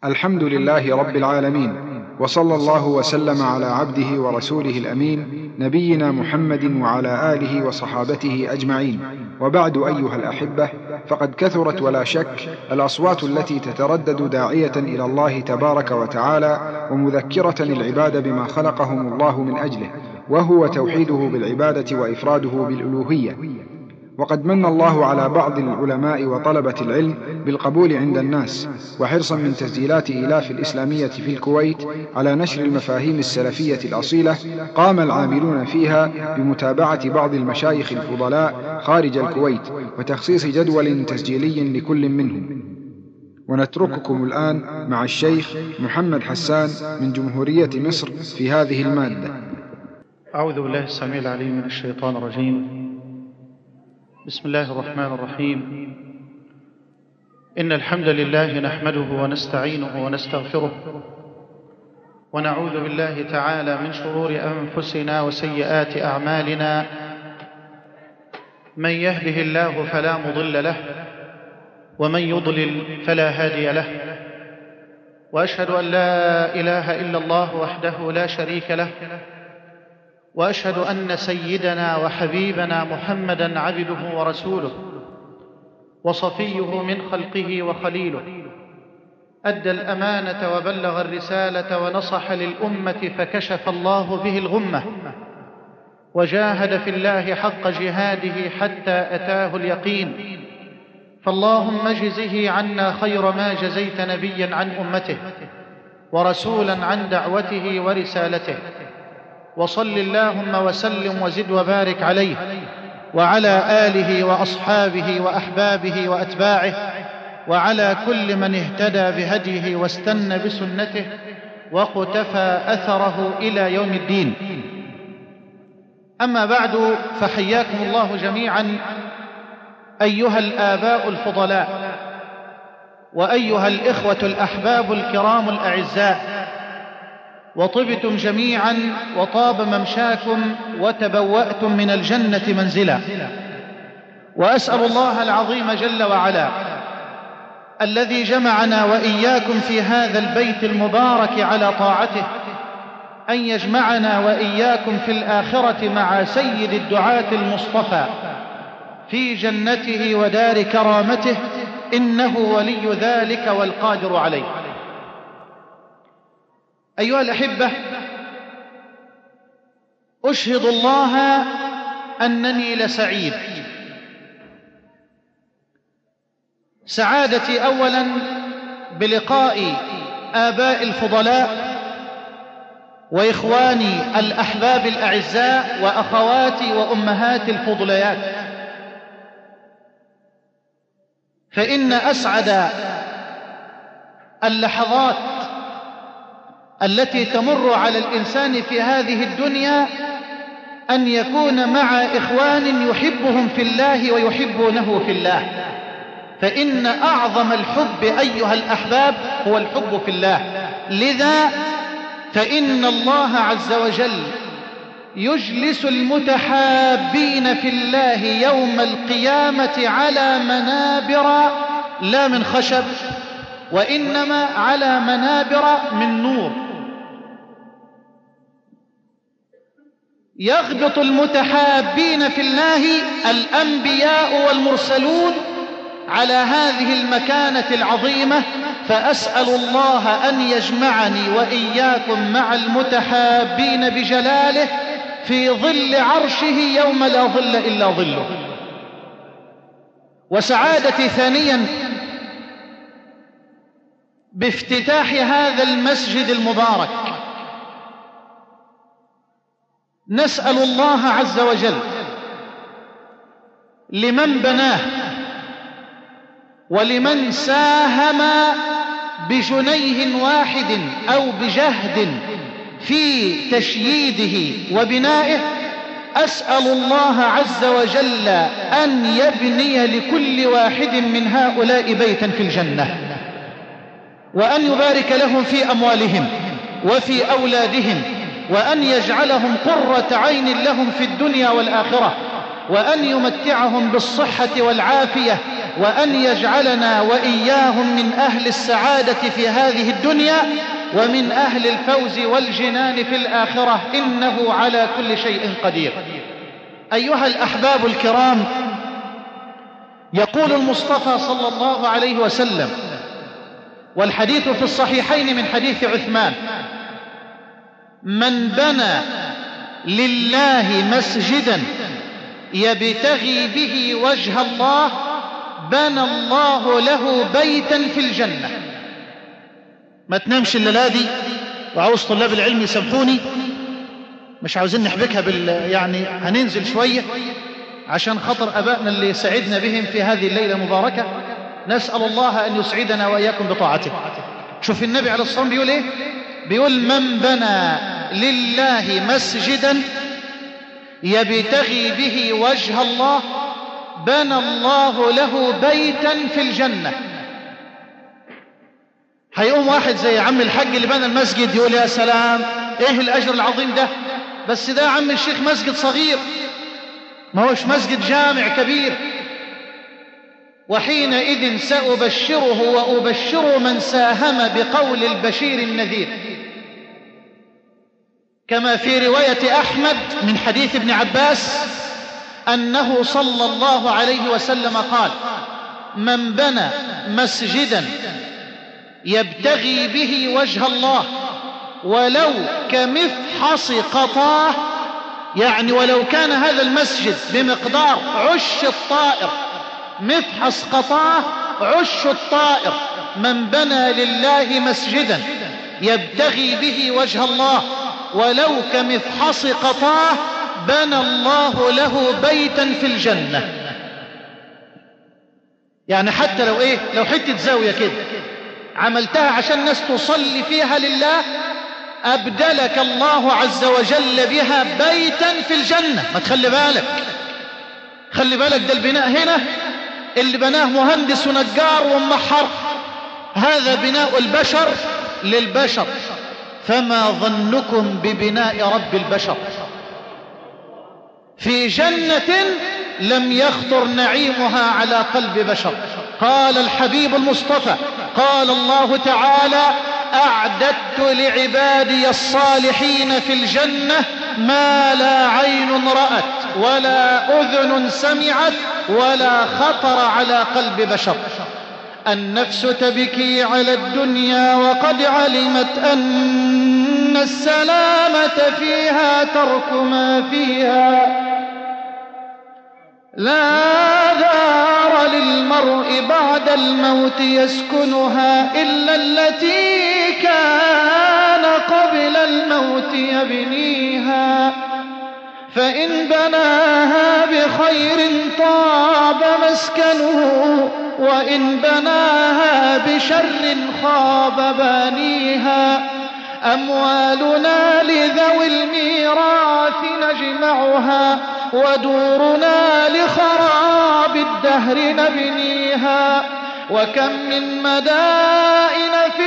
الحمد لله رب العالمين، وصلى الله وسلم على عبده ورسوله الأمين نبينا محمد وعلى آله وصحابته أجمعين. وبعد أيها الأحبة، فقد كثرت ولا شك الأصوات التي تتردد داعية إلى الله تبارك وتعالى ومذكرة العباد بما خلقهم الله من أجله، وهو توحيده بالعبادة وإفراده بالألوهية. وقد من الله على بعض العلماء وطلبة العلم بالقبول عند الناس، وحرصا من تسجيلات إلاف الإسلامية في الكويت على نشر المفاهيم السلفية الأصيلة، قام العاملون فيها بمتابعة بعض المشايخ الفضلاء خارج الكويت وتخصيص جدول تسجيلي لكل منهم. ونترككم الآن مع الشيخ محمد حسان من جمهورية مصر في هذه المادة. أعوذ بالله السميع العليم من الشيطان الرجيم. بسم الله الرحمن الرحيم. إن الحمد لله نحمده ونستعينه ونستغفره، ونعوذ بالله تعالى من شرور أنفسنا وسيئات أعمالنا. من يهده الله فلا مضل له، ومن يضلل فلا هادي له. وأشهد أن لا إله إلا الله وحده لا شريك له، وأشهد أن سيدنا وحبيبنا محمدًا عبده ورسوله وصفيه من خلقه وخليله، أدى الأمانة وبلغ الرسالة ونصح للأمة فكشف الله به الغمة، وجاهد في الله حق جهاده حتى أتاه اليقين. فاللهم اجزه عنا خير ما جزيت نبيًا عن أمته ورسولاً عن دعوته ورسالته. وصل اللهم وسلم وزد وبارك عليه وعلى آله وأصحابه وأحبابه وأتباعه، وعلى كل من اهتدى بهديه واستنى بسنته وقتفى أثره إلى يوم الدين. أما بعد، فحياكم الله جميعا أيها الآباء الفضلاء، وأيها الإخوة الأحباب الكرام الأعزاء، وطبتم جميعا وطاب ممشاكم وتبوأتم من الجنة منزلا. وأسأل الله العظيم جل وعلا الذي جمعنا وإياكم في هذا البيت المبارك على طاعته أن يجمعنا وإياكم في الآخرة مع سيد الدعاة المصطفى في جنته ودار كرامته، إنه ولي ذلك والقادر عليه. أيها الأحبة، أشهد الله أنني لسعيد. سعادتي أولا بلقاء آباء الفضلاء وإخواني الأحباب الأعزاء وأخواتي وأمهاتي الفضليات، فإن أسعد اللحظات التي تمر على الإنسان في هذه الدنيا أن يكون مع إخوان يحبهم في الله ويحبونه في الله. فإن أعظم الحب أيها الأحباب هو الحب في الله. لذا فإن الله عز وجل يجلس المتحابين في الله يوم القيامة على منابر لا من خشب، وإنما على منابر من نور. يغبط المتحابين في الله الأنبياء والمرسلون على هذه المكانة العظيمة. فأسأل الله أن يجمعني وإياكم مع المتحابين بجلاله في ظل عرشه يوم لا ظل إلا ظله. وسعادتي ثانيا بافتتاح هذا المسجد المبارك. نسأل الله عز وجل لمن بناه ولمن ساهم بجنيه واحد أو بجهد في تشييده وبنائه، أسأل الله عز وجل أن يبني لكل واحد من هؤلاء بيتا في الجنة، وأن يبارك لهم في أموالهم وفي أولادهم، وأن يجعلهم قرة عين لهم في الدنيا والآخرة، وأن يمتعهم بالصحة والعافية وأن يجعلنا وإياهم من أهل السعادة في هذه الدنيا ومن أهل الفوز والجنان في الآخرة، إنه على كل شيء قدير. أيها الأحباب الكرام، يقول المصطفى صلى الله عليه وسلم، والحديث في الصحيحين من حديث عثمان: من بنى لله مسجدا يبتغي به وجه الله بنى الله له بيتا في الجنة. ما تنامش الليلة دي، وعاوز طلاب العلم يسامحوني، مش عاوزين نحبكها يعني هننزل شوية عشان خاطر أبائنا اللي سعدنا بهم في هذه الليلة المباركة، نسأل الله أن يسعدنا وإياكم بطاعته. شوف النبي عليه الصلاة والسلام بيقول إيه؟ بيقول: من بنى لله مسجدا يبتغي به وجه الله بنى الله له بيتا في الجنة. هيقوم واحد زي عم الحاج اللي بنى المسجد يقول: يا سلام، ايه الأجر العظيم ده، بس ده عم الشيخ مسجد صغير، ما هوش مسجد جامع كبير. وحينئذ سأبشره وأبشر من ساهم بقول البشير النذير، كما في رواية أحمد من حديث ابن عباس أنه صلى الله عليه وسلم قال: من بنى مسجدا يبتغي به وجه الله ولو كمفحص قطاه، يعني ولو كان هذا المسجد بمقدار عش الطائر، مفحص قطاه عش الطائر، من بنى لله مسجدا يبتغي به وجه الله ولو كمفحص قطاه بنى الله له بيتا في الجنة. يعني حتى لو حتة زاوية كده عملتها عشان الناس تصلي فيها لله، أبدلك الله عز وجل بها بيتا في الجنة. ما تخلي بالك، خلي بالك، ده البناء هنا اللي بناه مهندس ونجار ومحر، هذا بناء البشر للبشر، فما ظنكم ببناء رب البشر في جنة لم يخطر نعيمها على قلب بشر. قال الحبيب المصطفى، قال الله تعالى: أعددت لعبادي الصالحين في الجنة ما لا عين رأت ولا أذن سمعت ولا خطر على قلب بشر. النفس تبكي على الدنيا وقد علمت أن السلامة فيها ترك ما فيها. لا دار للمرء بعد الموت يسكنها إلا التي كان قبل الموت يبنيها، فإن بناها بخير طاب مسكنه وإن بناها بشر خاب بانيها. أموالنا لذوي الميراث نجمعها ودورنا لخراب الدهر نبنيها. وكم من مدائن في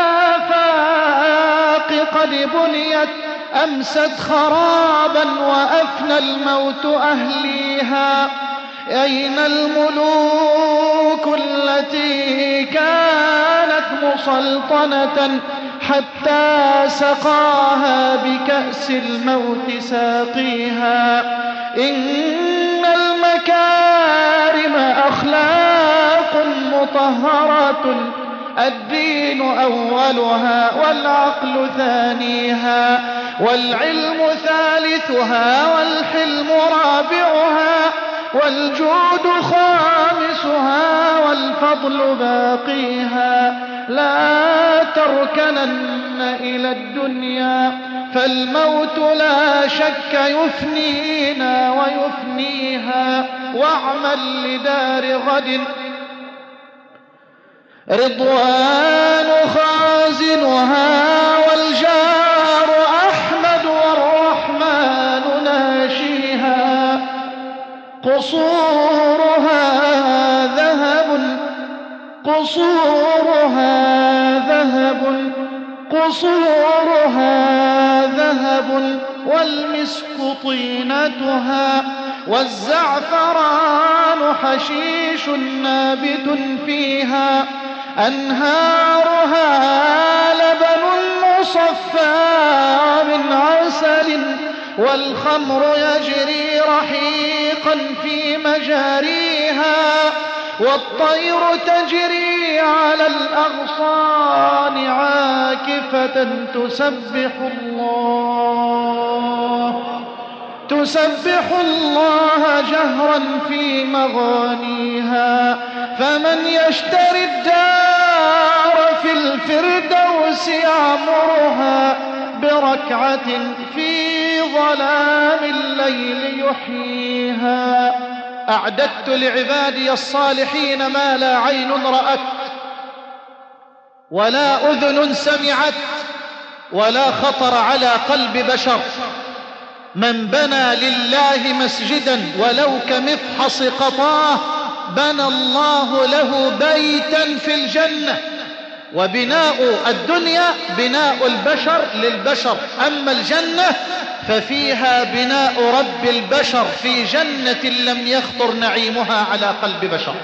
الآفاق قد بنيت أمست خرابا وأفنى الموت أهليها. أين الملوك التي كانت مسلطنة حتى سقاها بكأس الموت ساقيها. إن المكارم أخلاق مطهرة الدين أولها والعقل ثانيها والعلم ثالثها والحلم رابعها والجود خامسها والفضل باقيها. لا تركنن إلى الدنيا فالموت لا شك يفنينا ويفنيها. واعمل لدار غد رضوان خازنها والجار أحمد والرحمن ناشيها. قصورها ذهب قصورها ذهب قصورها ذهب والمسك طينتها والزعفران حشيش نابت فيها أنهارها لبن مصفى من عسل والخمر يجري رحيقا في مجاريها والطير تجري على الأغصان عاكفة تسبح الله جهرا في مغانيها فمن يشتري الدار في الفردوس يعمرها بركعة في ظلام الليل يحييها. أعددت لعبادي الصالحين ما لا عين رأت ولا أذن سمعت ولا خطر على قلب بشر. من بنى لله مسجدا ولو كمفحص قطاه بنى الله له بيتا في الجنة. وبناء الدنيا بناء البشر للبشر، أما الجنة ففيها بناء رب البشر في جنة لم يخطر نعيمها على قلب بشر.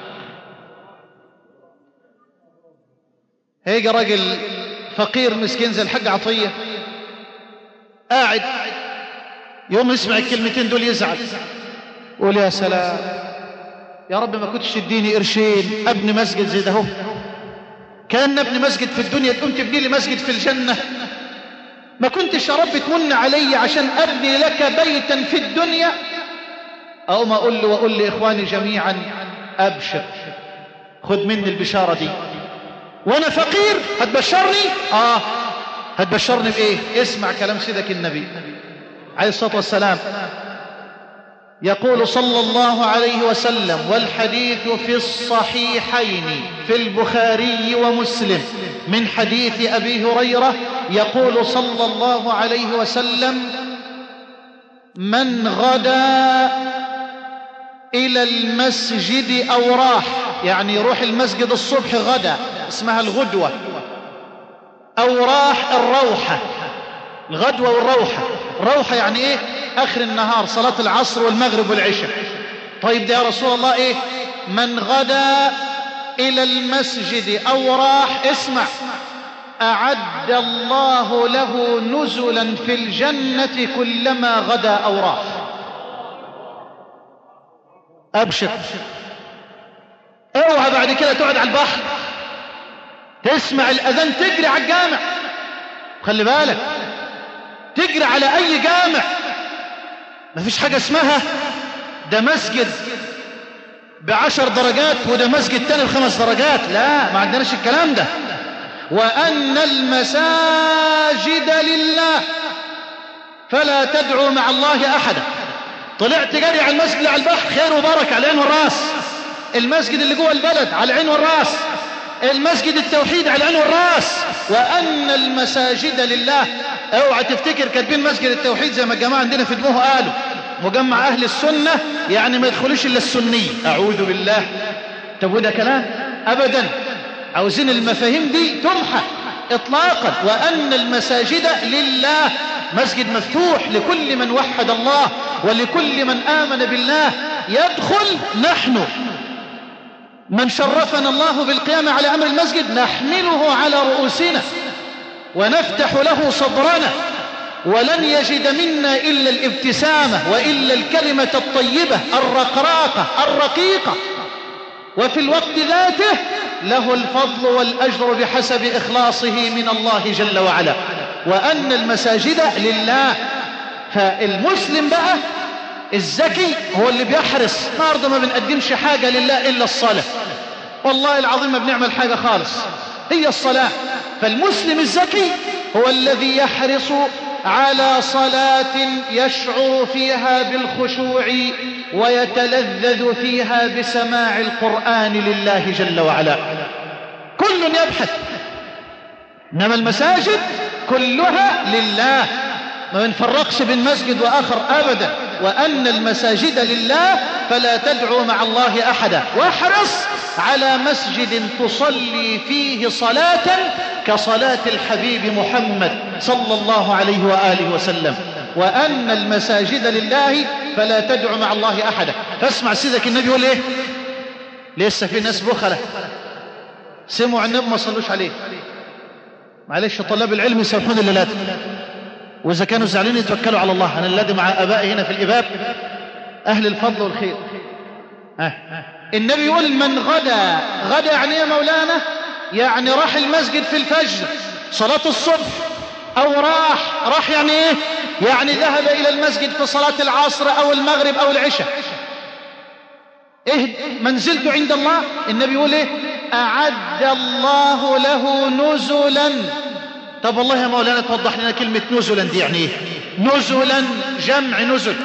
هيجي رجل فقير مسكين زي الحاج عطية قاعد يوم يسمع الكلمتين دول يزعل، يقول يا سلام يا رب ما كنتش تديني قرشين ابني مسجد زي ده اهو، كان ابني مسجد في الدنيا تقوم تبني لي مسجد في الجنة. ما كنتش يا رب تمن علي عشان ابني لك بيتا في الدنيا. اقوم اقول له واقول لاخواني جميعا ابشر، خد مني البشارة دي. وانا فقير هتبشرني؟ هتبشرني بايه؟ اسمع كلام سيدك النبي عليه الصلاة والسلام، يقول صلى الله عليه وسلم والحديث في الصحيحين في البخاري ومسلم من حديث أبي هريرة، يقول صلى الله عليه وسلم من غدا إلى المسجد أو راح، يعني يروح المسجد الصبح غدا اسمها الغدوة، أو راح الروحة، الغدوة والروحة. روحة يعني ايه؟ اخر النهار، صلاة العصر والمغرب والعشاء. طيب ده يا رسول الله ايه؟ من غدا الى المسجد او راح، اسمع، اعد الله له نزلا في الجنة كلما غدا او راح. ابشر، اوعى بعد كده تقعد على البحر تسمع الاذان تجري على الجامع. خلي بالك، تجري على اي جامع، مفيش حاجة اسمها ده مسجد ب10 درجات وده مسجد تاني ب5 درجات، لا، ما عندناش الكلام ده. وأن المساجد لله فلا تدعوا مع الله أحدا. طلعت جري على المسجد اللي على البحر، خير وبركة على العين والراس. المسجد اللي جوه البلد على العين والراس. المسجد التوحيد على العين والراس. وأن المساجد لله. اوعى تفتكر كاتبين مسجد التوحيد زي ما الجماعة عندنا في دموه قالوا مجمع أهل السنة يعني ما يدخلوش إلا السنية، أعوذ بالله. طب وده كلام؟ أبدا. عاوزين المفاهيم دي تمحى إطلاقا. وأن المساجد لله، مسجد مفتوح لكل من وحد الله ولكل من آمن بالله يدخل. نحن من شرفنا الله بالقيام على أمر المسجد نحمله على رؤوسنا ونفتح له صدرنا، ولن يجد منا إلا الابتسامة وإلا الكلمة الطيبة الرقراقة الرقيقة، وفي الوقت ذاته له الفضل والأجر بحسب إخلاصه من الله جل وعلا. وأن المساجد لله. فالمسلم بقى الذكي هو اللي بيحرص. النهارده ما بنقدمش حاجة لله إلا الصلاة، والله العظيم ما بنعمل حاجة خالص، هي الصلاة. فالمسلم الذكي هو الذي يحرص على صلاة يشعر فيها بالخشوع ويتلذذ فيها بسماع القرآن لله جل وعلا. كل يبحث، إنما المساجد كلها لله، ما نفرقش بين مسجد وآخر أبدا. وأن المساجد لله فلا تدعو مع الله أحدا. واحرص على مسجد تصلي فيه صلاة كصلاة الحبيب محمد صلى الله عليه وآله وسلم. وأن المساجد لله فلا تدع مع الله أحدا. فاسمع سيدك النبي يقول إيه؟ لسه في ناس بخلة سمعوا النبي ما صلوش عليه. معلش طلاب العلم يسامحون الليلات، وإذا كانوا زعلانين يتوكلوا على الله. أنا الذي مع أبائي هنا في الإباب أهل الفضل والخير. النبي يقول من غدا. غدا يعني يا مولانا؟ يعني راح المسجد في الفجر صلاة الصبح، أو راح يعني إيه؟ يعني ذهب إلى المسجد في صلاة العصر أو المغرب أو العشاء. إيه منزلته عند الله؟ النبي يقول إيه؟ أعد الله له نزلا. طب والله يا مولانا توضح لنا كلمة نزلا دي يعني إيه؟ نزلا جمع نزل.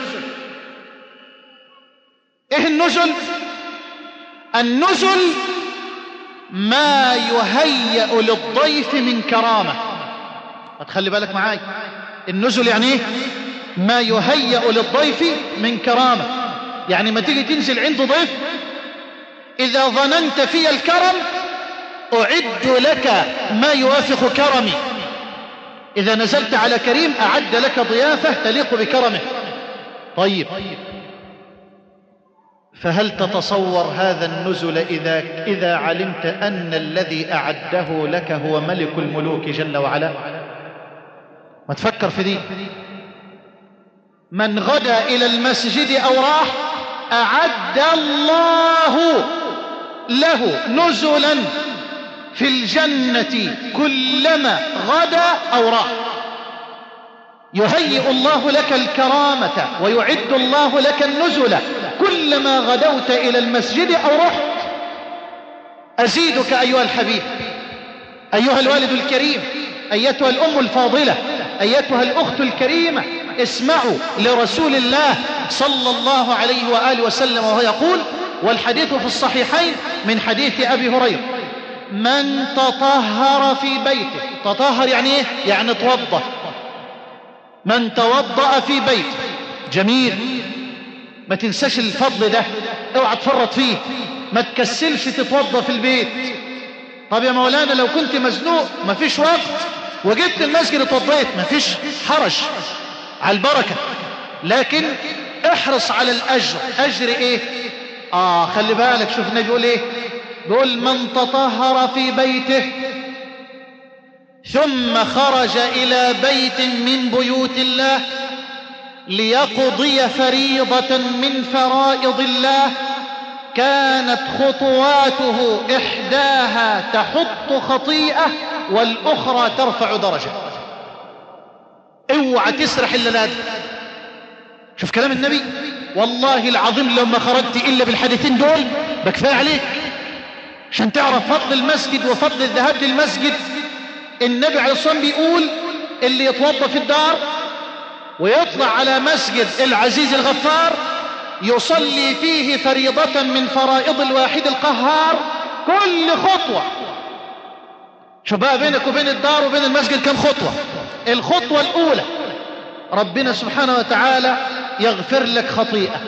إيه النزل؟ النزل ما يهيأ للضيف من كرامة. هتخلي بالك معاي، النزل يعني ايه؟ ما يهيأ للضيف من كرامة. يعني ما تيجي تنزل عند ضيف، إذا ظننت في الكرم أعد لك ما يوافق كرمي. إذا نزلت على كريم أعد لك ضيافة تليق بكرمه. طيب، فهل تتصور هذا النزل إذا علمت أن الذي أعده لك هو ملك الملوك جل وعلا؟ ما تفكر في دي. من غدا إلى المسجد أو راح أعد الله له نزلا في الجنة كلما غدا أو راح. يهيئ الله لك الكرامة ويعد الله لك النزل كلما غدوت إلى المسجد أو رحت. أزيدك أيها الحبيب، أيها الوالد الكريم، أيتها الأم الفاضلة، أيتها الأخت الكريمة، اسمعوا لرسول الله صلى الله عليه وآله وسلم وهو يقول، والحديث في الصحيحين من حديث أبي هريرة: من تطهر في بيته. تطهر يعني إيه؟ يعني توضأ. من توضأ في بيته. جميل، ما تنساش الفضل ده، اوعى تفرط فيه، ما تكسلش تتوضأ في البيت. طب يا مولانا لو كنت مزنوق ما فيش وقت وجبت المسجد اتوضيت، ما فيش حرج، على البركة، لكن احرص على الأجر. أجر ايه؟ خلي بالك، شوف النبي يقول ايه؟ يقول من تطهر في بيته ثم خرج إلى بيت من بيوت الله ليقضي فريضة من فرائض الله كانت خطواته إحداها تحط خطيئة والأخرى ترفع درجة. اوعى تسرح إلا لازم. شوف كلام النبي، والله العظيم لو ما خرجت إلا بالحديثين دول بكفاية عليك عشان تعرف فضل المسجد وفضل الذهاب للمسجد. النبي عليه الصلاة والسلام بيقول اللي يتوضى في الدار ويطلع على مسجد العزيز الغفار يصلي فيه فريضة من فرائض الواحد القهار كل خطوة. شوف بقى بينك وبين الدار وبين المسجد كم خطوة؟ الخطوة الأولى ربنا سبحانه وتعالى يغفر لك خطيئة،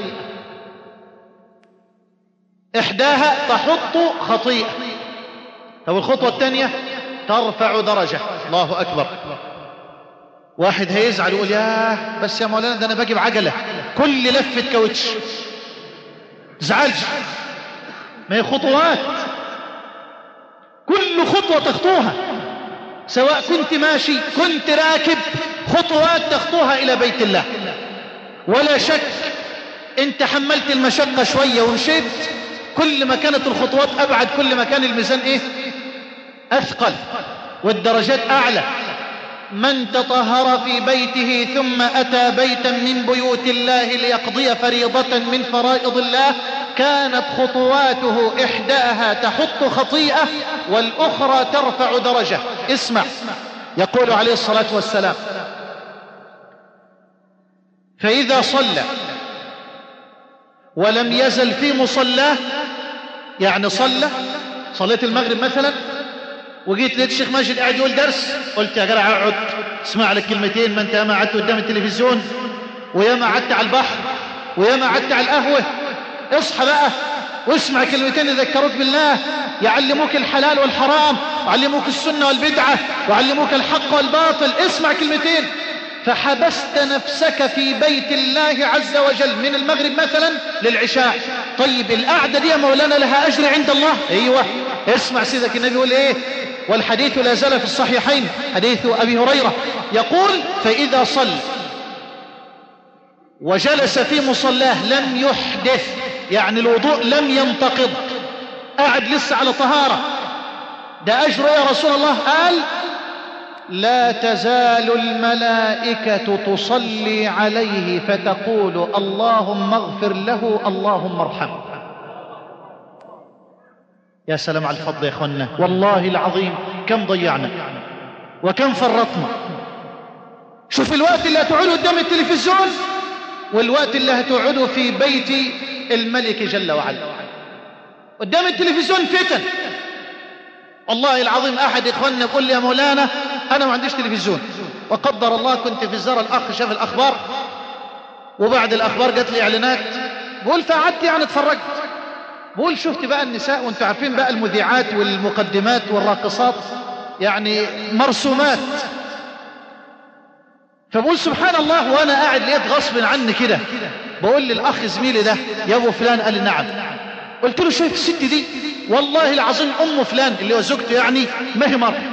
إحداها تحط خطيئة. طب الخطوة الثانية ترفع درجة. الله أكبر. واحد هيزعل يقول ياه بس يا مولانا ده أنا باجي بعجلة كل لفة كاوتش. تزعلش، ما هي خطوات، كل خطوة تخطوها سواء كنت ماشي كنت راكب، خطوات تخطوها إلى بيت الله. ولا شك انت حملت المشقة شوية ومشيت، كل ما كانت الخطوات أبعد كل ما كان الميزان إيه؟ أثقل والدرجات أعلى. من تطهر في بيته ثم أتى بيتا من بيوت الله ليقضي فريضة من فرائض الله كانت خطواته إحداها تحط خطيئة والأخرى ترفع درجة. اسمع، يقول عليه الصلاة والسلام: فإذا صلى ولم يزل في مصلاه، يعني صليت المغرب مثلا وجيت لقيت الشيخ ماجد قاعد يقول درس، قلت يا جدع اقعد اسمع لك كلمتين، ما انت ياما قعدت قدام التلفزيون وياما قعدت على البحر وياما قعدت على القهوه، اصحى بقى واسمع كلمتين يذكروك بالله، يعلموك الحلال والحرام، ويعلموك السنه والبدعه، ويعلموك الحق والباطل. اسمع كلمتين فحبست نفسك في بيت الله عز وجل من المغرب مثلا للعشاء، طيب القعدة دي يا مولانا لها أجر عند الله؟ ايوه، اسمع سيدك النبي يقول ايه، والحديث لا زال في الصحيحين، حديث أبي هريرة يقول: فإذا صلى وجلس في مصلاه لم يحدث، يعني الوضوء لم ينتقض، قاعد لسه على طهارة، ده أجر يا رسول الله؟ قال: لا تزال الملائكة تصلي عليه فتقول اللهم اغفر له اللهم ارحمه. يا سلام على الفضل يا اخوانا، والله العظيم كم ضيعنا وكم فرطنا. شوف الوقت اللي هتقعدوا قدام التلفزيون والوقت اللي هتقعدوا في بيت الملك جل وعلا. قدام التلفزيون فتن، والله العظيم احد اخواننا يقول لي: يا مولانا انا ما عنديش تلفزيون، وقدر الله كنت في الزارة، الاخ شاف الاخبار وبعد الاخبار جات لي اعلانات، بقول فقعدت يعني اتفرجت، بقول شفت بقى النساء، وانتوا عارفين بقى المذيعات والمقدمات والراقصات يعني مرسومات، فبقول سبحان الله، وانا قاعد لقيت غصب عني كده بقول للاخ زميلي ده: يا ابو فلان. قال لي: نعم. قلت له: شايف الست دي؟ والله العظيم ام فلان اللي هو زوجته يعني ما هي مرة،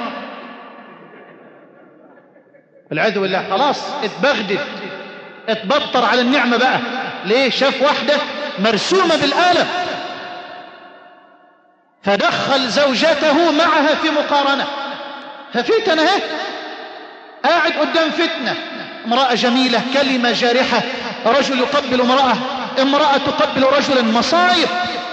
والعياذ بالله، خلاص اتبغدد، اتبطر على النعمة بقى. ليه؟ شاف واحدة مرسومة بالآلة فدخل زوجته معها في مقارنة، ففتنة اهي، قاعد قدام فتنة، امرأة جميلة، كلمة جارحة، رجل يقبل امرأة، امرأة تقبل رجلا، مصايب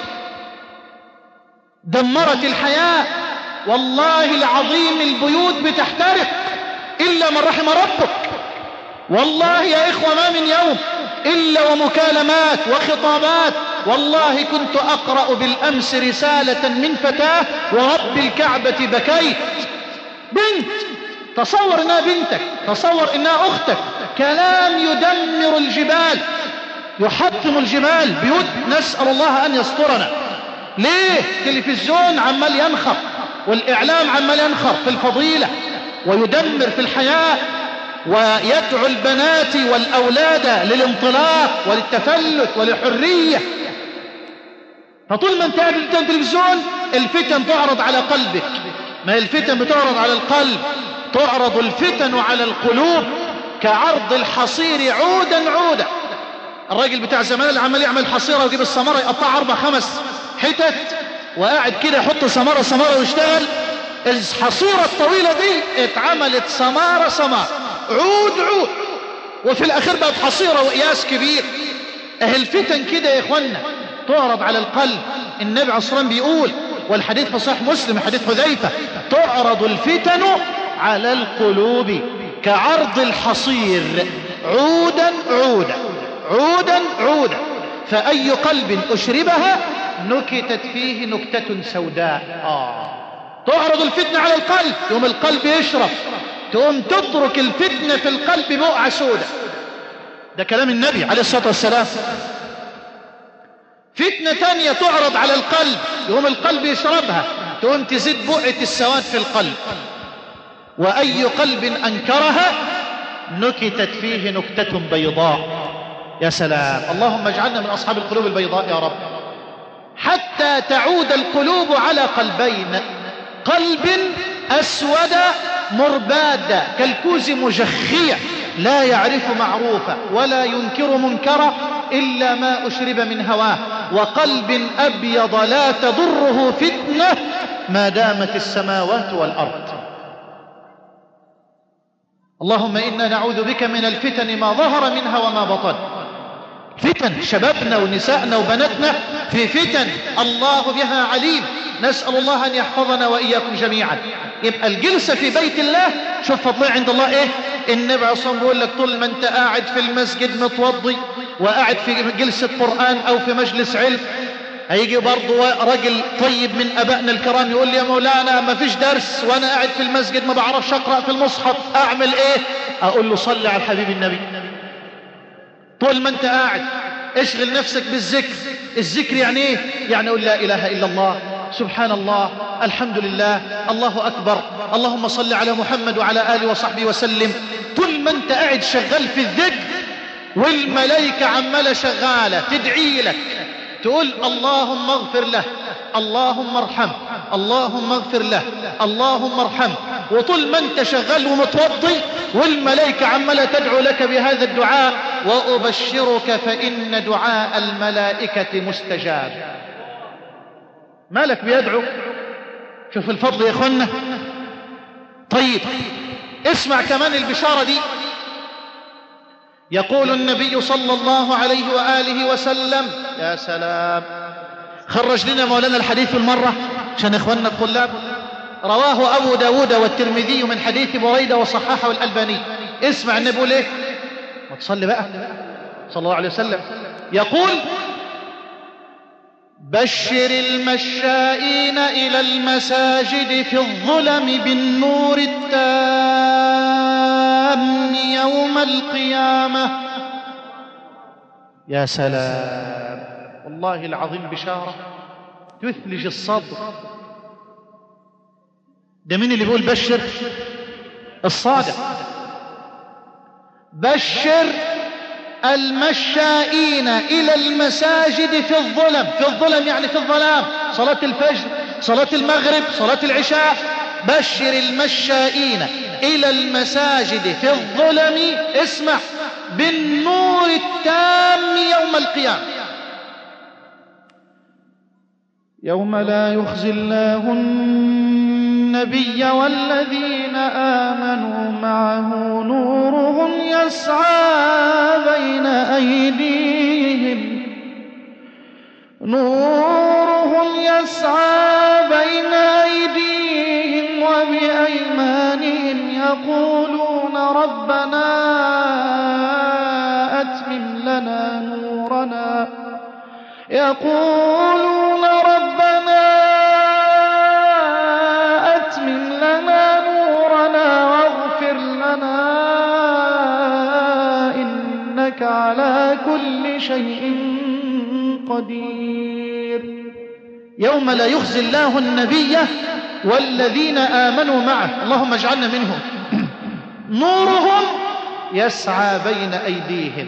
دمرت الحياة. والله العظيم البيوت بتحترق إلا من رحم ربك. والله يا إخوة ما من يوم إلا ومكالمات وخطابات. والله كنت أقرأ بالأمس رسالة من فتاة ورب الكعبة بكيت، بنت، تصور إنها بنتك، تصور إنها أختك، كلام يدمر الجبال، يحطم الجبال، بيوت نسأل الله أن يسترنا. ليه؟ تلفزيون عمال ينخر والإعلام عمال ينخر في الفضيلة ويدمر في الحياة ويدعو البنات والأولاد للانطلاق وللتفلت وللحرية. فطول ما انت قاعد قدام التلفزيون الفتن تعرض على قلبك، ما هي الفتن بتعرض على القلب، تعرض الفتن على القلوب كعرض الحصير عودا عودا. الراجل بتاع زمان اللي عمال يعمل حصيرة ويجيب السمارة يقطعها 4-5 حتت وقاعد كده يحط سمارة ويشتغل، الحصيرة الطويلة دي اتعملت سمارة عود، وفي الاخير بقت حصيرة وقياس كبير. اهي الفتن كده يا اخوانا تعرض على القلب. النبي عليه الصلاة والسلام بيقول، والحديث في صحيح مسلم حديث حذيفة: تعرض الفتن على القلوب كعرض الحصير عودا عودا عودا عودا، فأي قلب أشربها نكتت فيه نكتة سوداء. تعرض الفتنة على القلب، يوم القلب يشرب، تقوم تترك الفتنة في القلب بقعة سوداء. ده كلام النبي عليه الصلاة والسلام. فتنة تانية تعرض على القلب، يوم القلب يشربها تقوم تزيد بقعة السواد في القلب. وأي قلب أنكرها نكتت فيه نكتة بيضاء. يا سلام، اللهم اجعلنا من أصحاب القلوب البيضاء يا رب. حتى تعود القلوب على قلبين: قلب أسود مرباد كالكوز مجخية لا يعرف معروفا ولا ينكر منكرا إلا ما أشرب من هواه، وقلب أبيض لا تضره فتنة ما دامت السماوات والأرض. اللهم إنا نعوذ بك من الفتن ما ظهر منها وما بطن. فتن شبابنا ونسائنا وبناتنا في فتن الله بها عليم، نسأل الله أن يحفظنا وإياكم جميعا. يبقى الجلسة في بيت الله شوف فضلها عند الله ايه. النبي عليه الصلاة والسلام بيقول لك طول ما انت قاعد في المسجد متوضي وقاعد في جلسة قرآن او في مجلس علم، هيجي برضه راجل طيب من ابائنا الكرام يقول لي: يا مولانا ما فيش درس وانا قاعد في المسجد ما بعرفش اقرأ في المصحف، اعمل ايه؟ اقول له: صلي على الحبيب النبي. طول ما انت قاعد اشغل نفسك بالذكر. الذكر يعني ايه؟ يعني قول لا اله الا الله سبحان الله، الحمد لله، الله أكبر، اللهم صل على محمد وعلى آله وصحبه وسلم. طول ما انت قاعد شغال في الذكر والملائكة عمالة شغالة تدعي لك، تقول اللهم اغفر له، اللهم ارحمه، اللهم اغفر له، اللهم ارحمه. وطول ما انت شغال ومتوضي والملائكة عمالة تدعو لك بهذا الدعاء. وأبشرك فإن دعاء الملائكة مستجاب. مالك بيدعو؟ شوف الفضل يا اخوانا. طيب اسمع كمان البشارة دي. يقول النبي صلى الله عليه وآله وسلم، يا سلام، خرج لنا مولانا الحديث بالمرة عشان اخواننا الطلاب. رواه أبو داود والترمذي من حديث بريدة وصححه الألباني. اسمع النبي يقول ايه، ما تصلي بقى صلى الله عليه وسلم. يقول بشر المشائين إلى المساجد في الظلم بالنور التام يوم القيامة. يا سلام، والله العظيم بشارة تثلج الصدر. ده مين اللي بيقول بشر؟ الصادق. بشر المشائين إلى المساجد في الظلم. في الظلم يعني في الظلام، صلاة الفجر، صلاة المغرب، صلاة العشاء. بشر المشائين إلى المساجد في الظلم، اسمع، بالنور التام يوم القيامة. يوم لا يخزي الله النبي والذين آمنوا معه نورهم يسعى بين أيديهم، نورهم يسعى بين أيديهم وبأيمانهم يقولون ربنا أتمم لنا نورنا، يقولون ربنا أتمم لنا نورنا واغفر لنا إنك على كل شيء قدير. يوم لا يخزي الله النبي والذين آمنوا معه، اللهم اجعلنا منهم، نورهم يسعى بين أيديهم.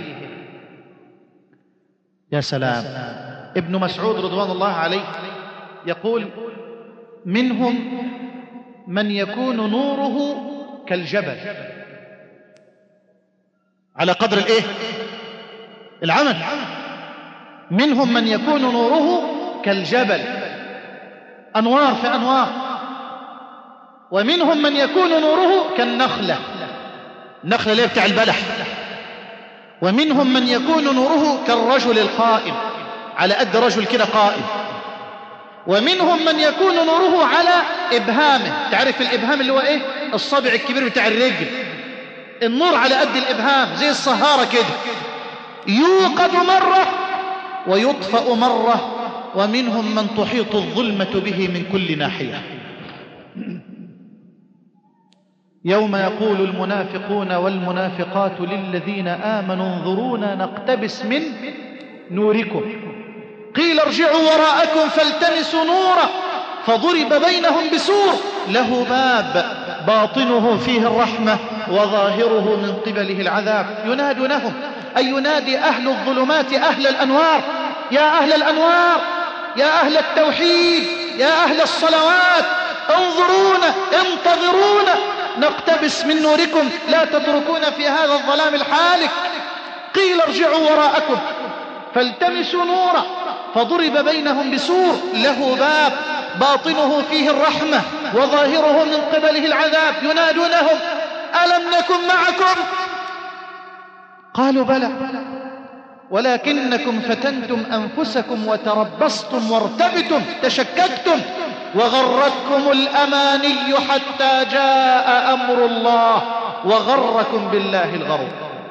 يا سلام. ابن مسعود رضوان الله عليه يقول منهم من يكون نوره كالجبل، على قدر الايه؟ العمل. منهم من يكون نوره كالجبل، أنوار في أنوار. ومنهم من يكون نوره كالنخلة، النخلة اللي بتاع البلح. ومنهم من يكون نوره كالرجل القائم، على قد رجل كده قائم. ومنهم من يكون نوره على إبهامه، تعرف الإبهام اللي هو إيه؟ الصابع الكبير بتاع الرجل. النور على قد الإبهام زي الصهارة كده، يوقد مرة ويطفأ مرة. ومنهم من تحيط الظلمة به من كل ناحية. يوم يقول المنافقون والمنافقات للذين آمنوا انظرونا نقتبس من نوركم قيل ارجعوا وراءكم فالتمسوا نورا فضرب بينهم بسور له باب باطنه فيه الرحمة وظاهره من قبله العذاب. ينادونهم، أي ينادي أهل الظلمات أهل الأنوار، يا أهل الأنوار، يا أهل التوحيد، يا أهل الصلوات، انظرونا، انتظرونا نقتبس من نوركم، لا تتركون في هذا الظلام الحالك. قيل ارجعوا وراءكم فالتمسوا نورا فضرب بينهم بسور له باب باطنه فيه الرحمة وظاهره من قبله العذاب. ينادونهم ألم نكن معكم؟ قالوا بلى ولكنكم فتنتم أنفسكم وتربصتم وارتبتم تشككتم وغرتكم الأماني حتى جاء أمر الله وغركم بالله الغرور.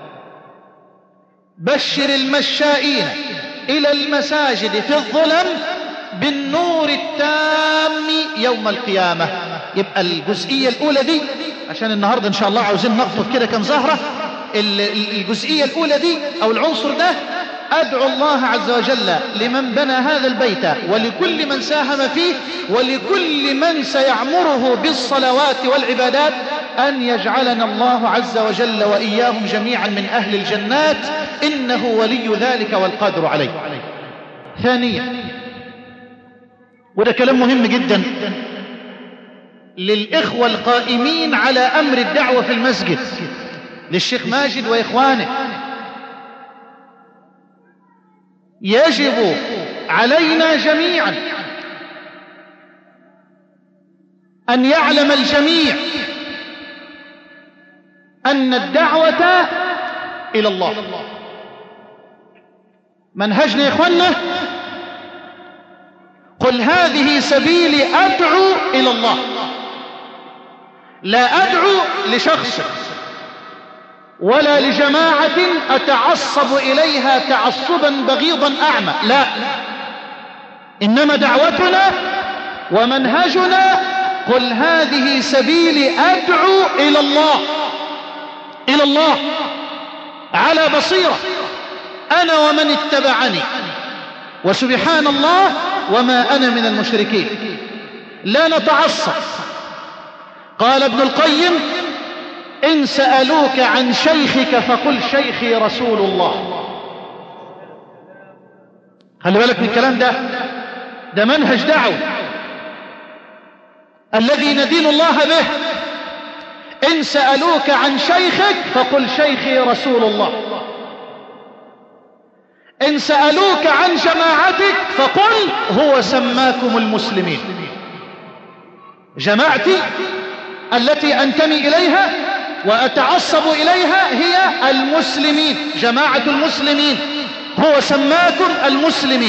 بشر المشائين إلى المساجد في الظلم بالنور التام يوم القيامة. يبقى الجزئية الأولى دي، عشان النهاردة إن شاء الله عاوزين نخطف كده كم زهرة. الجزئية الأولى دي أو العنصر ده أدعو الله عز وجل لمن بنى هذا البيت ولكل من ساهم فيه ولكل من سيعمره بالصلوات والعبادات أن يجعلنا الله عز وجل وإياهم جميعا من أهل الجنات، إنه ولي ذلك والقادر عليه. ثانيا، وده كلام مهم جدا للإخوة القائمين على أمر الدعوة في المسجد، للشيخ ماجد وإخوانه، يجب علينا جميعا أن يعلم الجميع أن الدعوة إلى الله منهجنا يا إخوانا. قل هذه سبيلي أدعو إلى الله، لا أدعو لشخص ولا لجماعة أتعصب إليها تعصبا بغيضا أعمى، لا، إنما دعوتنا ومنهجنا قل هذه سبيلي أدعو إلى الله، إلى الله على بصيرة أنا ومن اتبعني، وسبحان الله وما أنا من المشركين، لا نتعصب. قال ابن القيم: إن سألوك عن شيخك فقل شيخي رسول الله. خلي بالك من الكلام ده منهج دعوة الذي ندين الله به. إن سألوك عن شيخك فقل شيخي رسول الله. إن سألوك عن جماعتك فقل هو سماكم المسلمين. جماعتي التي أنتمي إليها وأتعصب إليها هي المسلمين، جماعة المسلمين، هو سماكم المسلمين.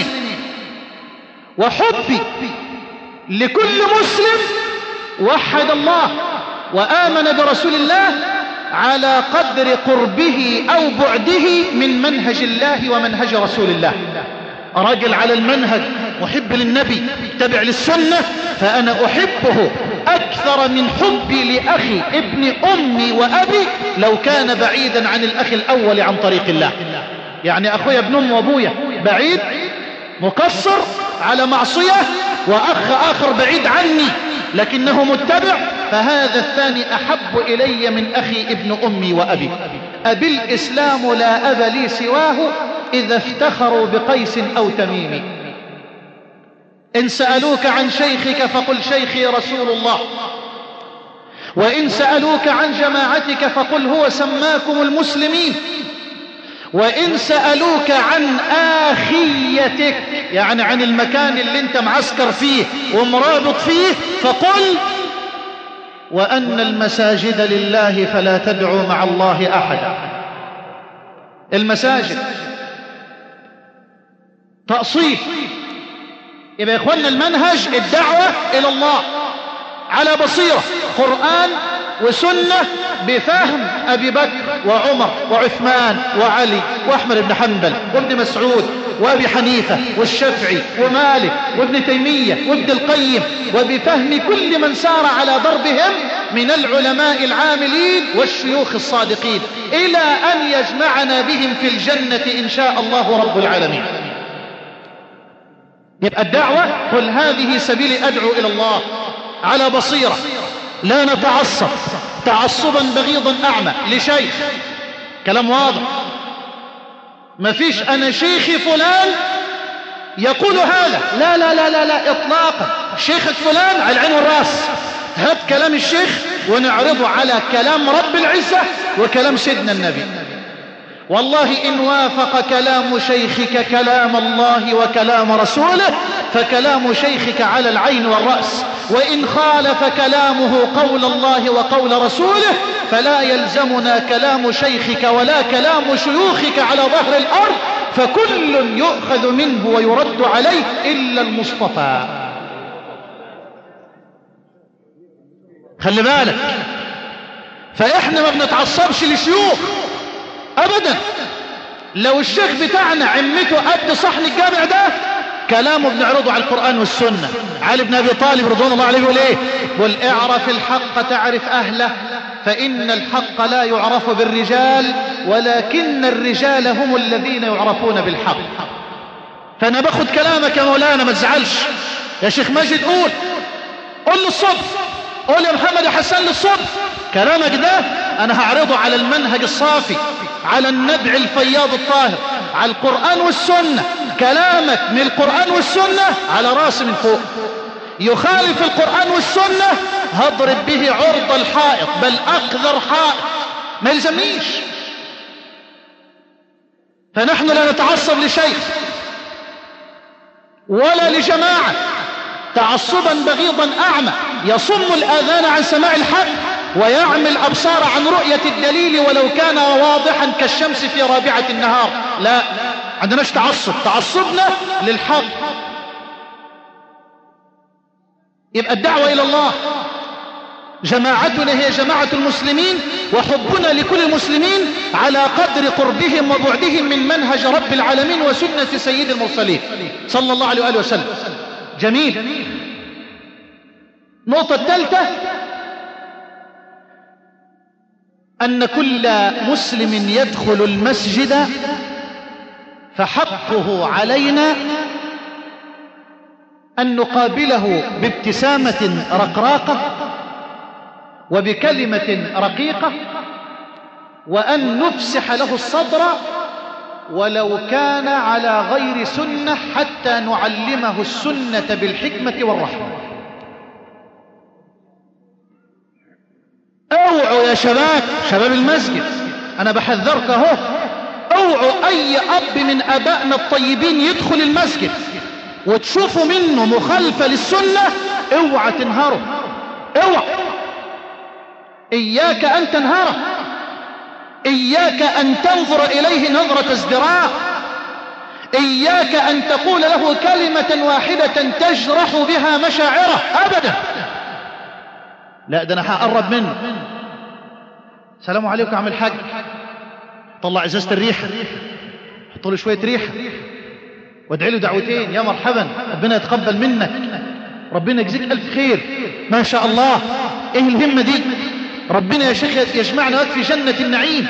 وحبي لكل مسلم وحد الله وآمن برسول الله على قدر قربه أو بعده من منهج الله ومنهج رسول الله. راجل على المنهج، محب للنبي، تبع للسنة، فأنا أحبه أكثر من حبي لأخي ابن أمي وأبي لو كان بعيدا عن الأخ الأول عن طريق الله. يعني أخويا ابن أمي وأبويا بعيد مقصر على معصية، وأخ آخر بعيد عني لكنه متبع، فهذا الثاني أحب إلي من أخي ابن أمي وأبي. أبي الإسلام لا أب لي سواه إذا افتخروا بقيس أو تميم. إن سألوك عن شيخك فقل شيخي رسول الله، وإن سألوك عن جماعتك فقل هو سماكم المسلمين، وإن سألوك عن آخيتك يعني عن المكان اللي انت معسكر فيه ومرابط فيه فقل وأن المساجد لله فلا تدعوا مع الله أحدا. المساجد تأصيل. يبقى يا إخوانا المنهج الدعوة إلى الله على بصيرة، قرآن وسنة بفهم أبي بكر وعمر وعثمان وعلي وأحمد بن حنبل وابن مسعود وأبي حنيفة والشافعي ومالك وابن تيمية وابن القيم، وبفهم كل من سار على ضربهم من العلماء العاملين والشيوخ الصادقين، إلى أن يجمعنا بهم في الجنة إن شاء الله رب العالمين. يبقى الدعوة قل هذه سبيلي أدعو إلى الله على بصيرة، لا نتعصب تعصبا بغيضا أعمى لشيخ. كلام واضح، ما فيش أنا شيخي فلان يقول هذا، لا لا لا لا لا إطلاقا. شيخك فلان على العين والراس، هات كلام الشيخ ونعرضه على كلام رب العزة وكلام سيدنا النبي. والله إن وافق كلام شيخك كلام الله وكلام رسوله فكلام شيخك على العين والرأس، وإن خالف كلامه قول الله وقول رسوله فلا يلزمنا كلام شيخك ولا كلام شيوخك على ظهر الأرض، فكل يؤخذ منه ويرد عليه إلا المصطفى. خلي بالك، فإحنا ما بنتعصبش لشيوخ أبدا. لو الشيخ بتاعنا عمته قد صحن الجامع ده كلامه بنعرضه على القرآن والسنة. علي بن أبي طالب رضوان الله عليه يقول إيه؟ قل اعرف الحق تعرف أهله، فإن الحق لا يعرف بالرجال ولكن الرجال هم الذين يعرفون بالحق. فأنا باخد كلامك يا مولانا، ما تزعلش يا شيخ ماجد، قول للصبح، قول يا محمد يا حسن للصبح. كلامك ده أنا هعرضه على المنهج الصافي، على النبع الفياض الطاهر، على القرآن والسنة. كلامك من القرآن والسنة على راسي من فوق. يخالف القرآن والسنة هضرب به عرض الحائط، بل أقذر حائط، ما يلزمنيش. فنحن لا نتعصب لشيخ ولا لجماعة تعصبا بغيضا أعمى يصم الآذان عن سماع الحق ويعمي الأبصار عن رؤية الدليل ولو كان واضحا كالشمس في رابعة النهار. لا، عندناش تعصب، تعصبنا للحق. يبقى الدعوة إلى الله، جماعتنا هي جماعة المسلمين، وحبنا لكل المسلمين على قدر قربهم وبعدهم من منهج رب العالمين وسنة سيد المرسلين صلى الله عليه وآله وسلم. جميل. النقطة الثالثة أن كل مسلم يدخل المسجد فحقه علينا أن نقابله بابتسامة رقراقة وبكلمة رقيقة، وأن نفسح له الصدر ولو كان على غير سنة حتى نعلمه السنة بالحكمة والرحمة. اوعوا يا شباب المسجد، أنا بحذرك اهو، اوعوا أي أب من أبائنا الطيبين يدخل المسجد وتشوفوا منه مخالفة للسنة، اوعى تنهره، اوعى. إياك أن تنهره، إياك أن تنظر إليه نظرة ازدراء، إياك أن تقول له كلمة واحدة تجرح بها مشاعره، أبدا. لا، ده أنا هقرب منه. السلام عليكم يا عم الحاج، طلع ازازة الريحة، حط له شوية ريحة وادعي له دعوتين، يا مرحبا، ربنا يتقبل منك، ربنا يجزيك ألف خير، ما شاء الله. ايه الهمة دي؟ ربنا يا شيخ يجمعنا في جنة النعيم.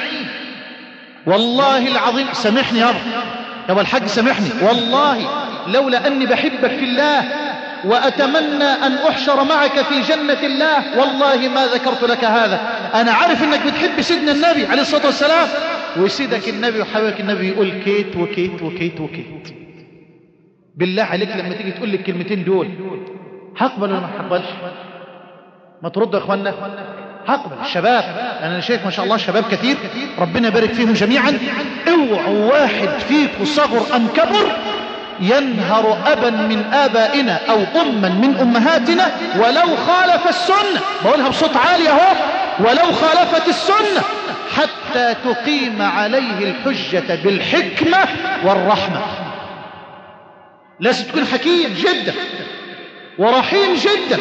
والله العظيم، سامحني يابا الحاج، سامحني والله، لولا أني بحبك في الله وأتمنى أن أحشر معك في جنة الله والله ما ذكرت لك هذا. أنا عارف أنك بتحب سيدنا النبي عليه الصلاة والسلام، وسيدك النبي وحبيبك النبي يقول كيت وكيت وكيت وكيت. بالله عليك لما تيجي تقول لي الكلمتين دول هقبل ولا ما هقبلش؟ ما تردوا يا اخوانا، هقبل. الشباب، انا شايف ما شاء الله شباب كثير، ربنا يبارك فيهم جميعا. اوعوا واحد فيكم صغر ام كبر ينهر أبا من آبائنا أو أما من أمهاتنا ولو خالف السنة، بقولها بصوت عالي اهو، ولو خالفت السنة، حتى تقيم عليه الحجة بالحكمة والرحمة. لازم تكون حكيم جدا ورحيم جدا.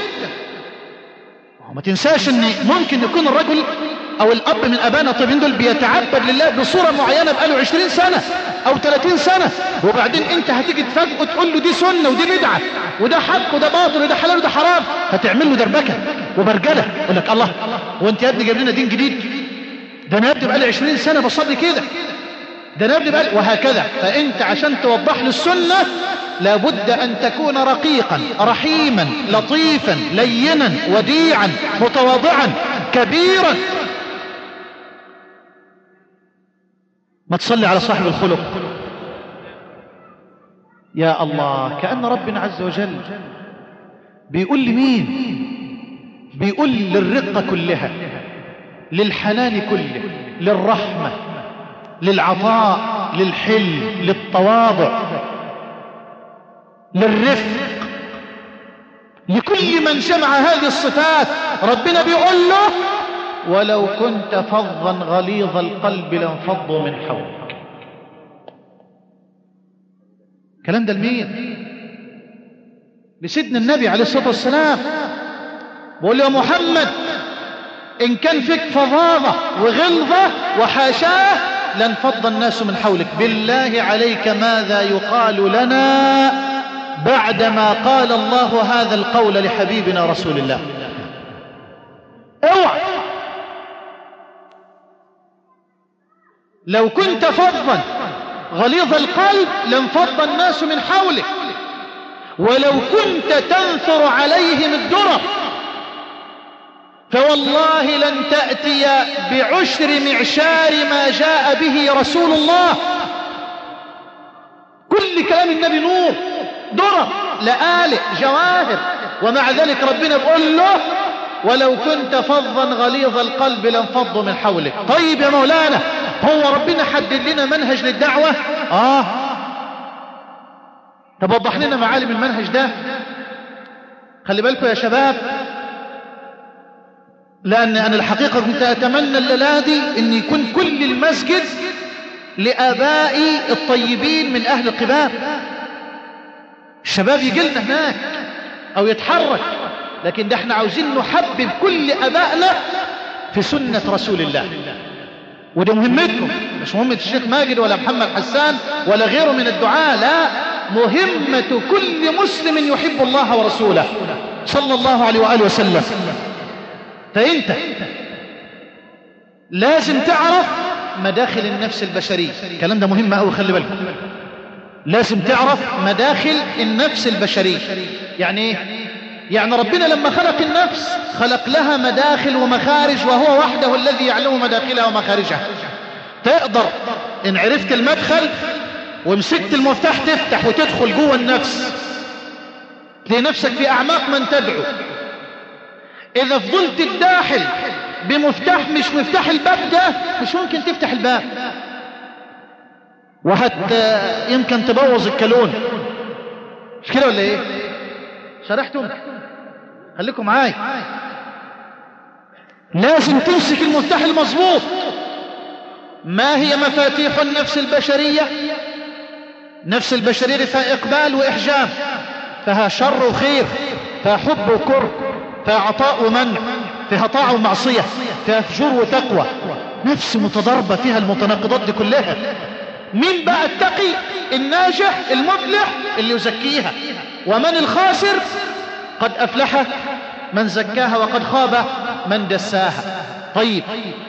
ما تنساش ان ممكن يكون الرجل او الاب من ابانا الطيبين دول بيتعبد لله بصورة معينة بقاله 20 سنة او 30 سنة، وبعدين انت هتيجي تفاجئه تقول له دي سنة ودي بدعة وده حق وده باطل وده حلال وده حرام، هتعمل له دربكة وبرجلة. يقول لك الله، وانت يا ابني جايب لنا دين جديد؟ ده انا يا ابني بقالي 20 سنة بصلي كده، ده انا يا ابني بقالي، وهكذا. فانت عشان توضح له السنة لابد أن تكون رقيقا رحيما لطيفا لينا وديعا متواضعا كبيرا. ما تصلي على صاحب الخلق. يا الله، كأن ربنا عز وجل بيقول لمين؟ بيقول للرقة كلها، للحنان كله، للرحمة، للعطاء، للحلم، للتواضع، للرفق، لكل من جمع هذه الصفات. ربنا بيقول له ولو كنت فظا غليظ القلب لانفضوا من حولك. الكلام ده لمين؟ لسيدنا النبي عليه الصلاة والسلام. بقول يا محمد، إن كان فيك فظاظة وغلظة وحاشاه لانفض الناس من حولك. بالله عليك ماذا يقال لنا بعدما قال الله هذا القول لحبيبنا رسول الله؟ اوعى لو كنت فظا غليظ القلب لانفض الناس من حولك، ولو كنت تنثر عليهم الدرر، فوالله لن تأتي بعشر معشار ما جاء به رسول الله. كل كلام النبي نور، درر، لآلئ، جواهر، ومع ذلك ربنا بيقول له ولو كنت فظا غليظ القلب لانفضوا من حولك. طيب يا مولانا، هو ربنا حدد لنا منهج للدعوة؟ طب وضح لنا معالم المنهج ده. خلي بالكم يا شباب، لأن أنا الحقيقة كنت أتمنى الليلة دي أن يكون كل المسجد لآبائي الطيبين من أهل القباب، الشباب يجي لنا هناك أو يتحرك، لكن ده احنا عاوزين نحبب كل أبائنا في سنة رسول الله. وده مهمتكم، مش مهمة الشيخ ماجد ولا محمد حسان ولا غيره من الدعاء، لا، مهمة كل مسلم يحب الله ورسوله صلى الله عليه وآله وسلم. فأنت لازم تعرف مداخل النفس البشرية، الكلام ده مهم أوي، خلي بالكم. لازم تعرف مداخل النفس البشرية. يعني ايه؟ يعني ربنا لما خلق النفس خلق لها مداخل ومخارج، وهو وحده الذي يعلم مداخلها ومخارجها. تقدر ان عرفت المدخل ومسكت المفتاح تفتح وتدخل جوه النفس، تلاقي نفسك في اعماق من تدعو. اذا فضلت تداخل بمفتاح مش مفتاح الباب ده، مش ممكن تفتح الباب، يمكن تبوظ الكالون. مش كده ولا ايه؟ شرحتم؟ خليكم معاي. لازم تمسك المفتاح المظبوط. ما هي مفاتيح النفس البشرية؟ نفس البشرية فيها إقبال وإحجام، فيها شر وخير، فيها حب وكره، فيها عطاء ومنع، فيها طاعة ومعصية، فيها فجور وتقوى. نفس متضاربة فيها المتناقضات دي كلها. مين بقى التقي الناجح المفلح؟ اللي يزكيها. ومن الخاسر؟ قد أفلح من زكاها وقد خاب من دساها. طيب،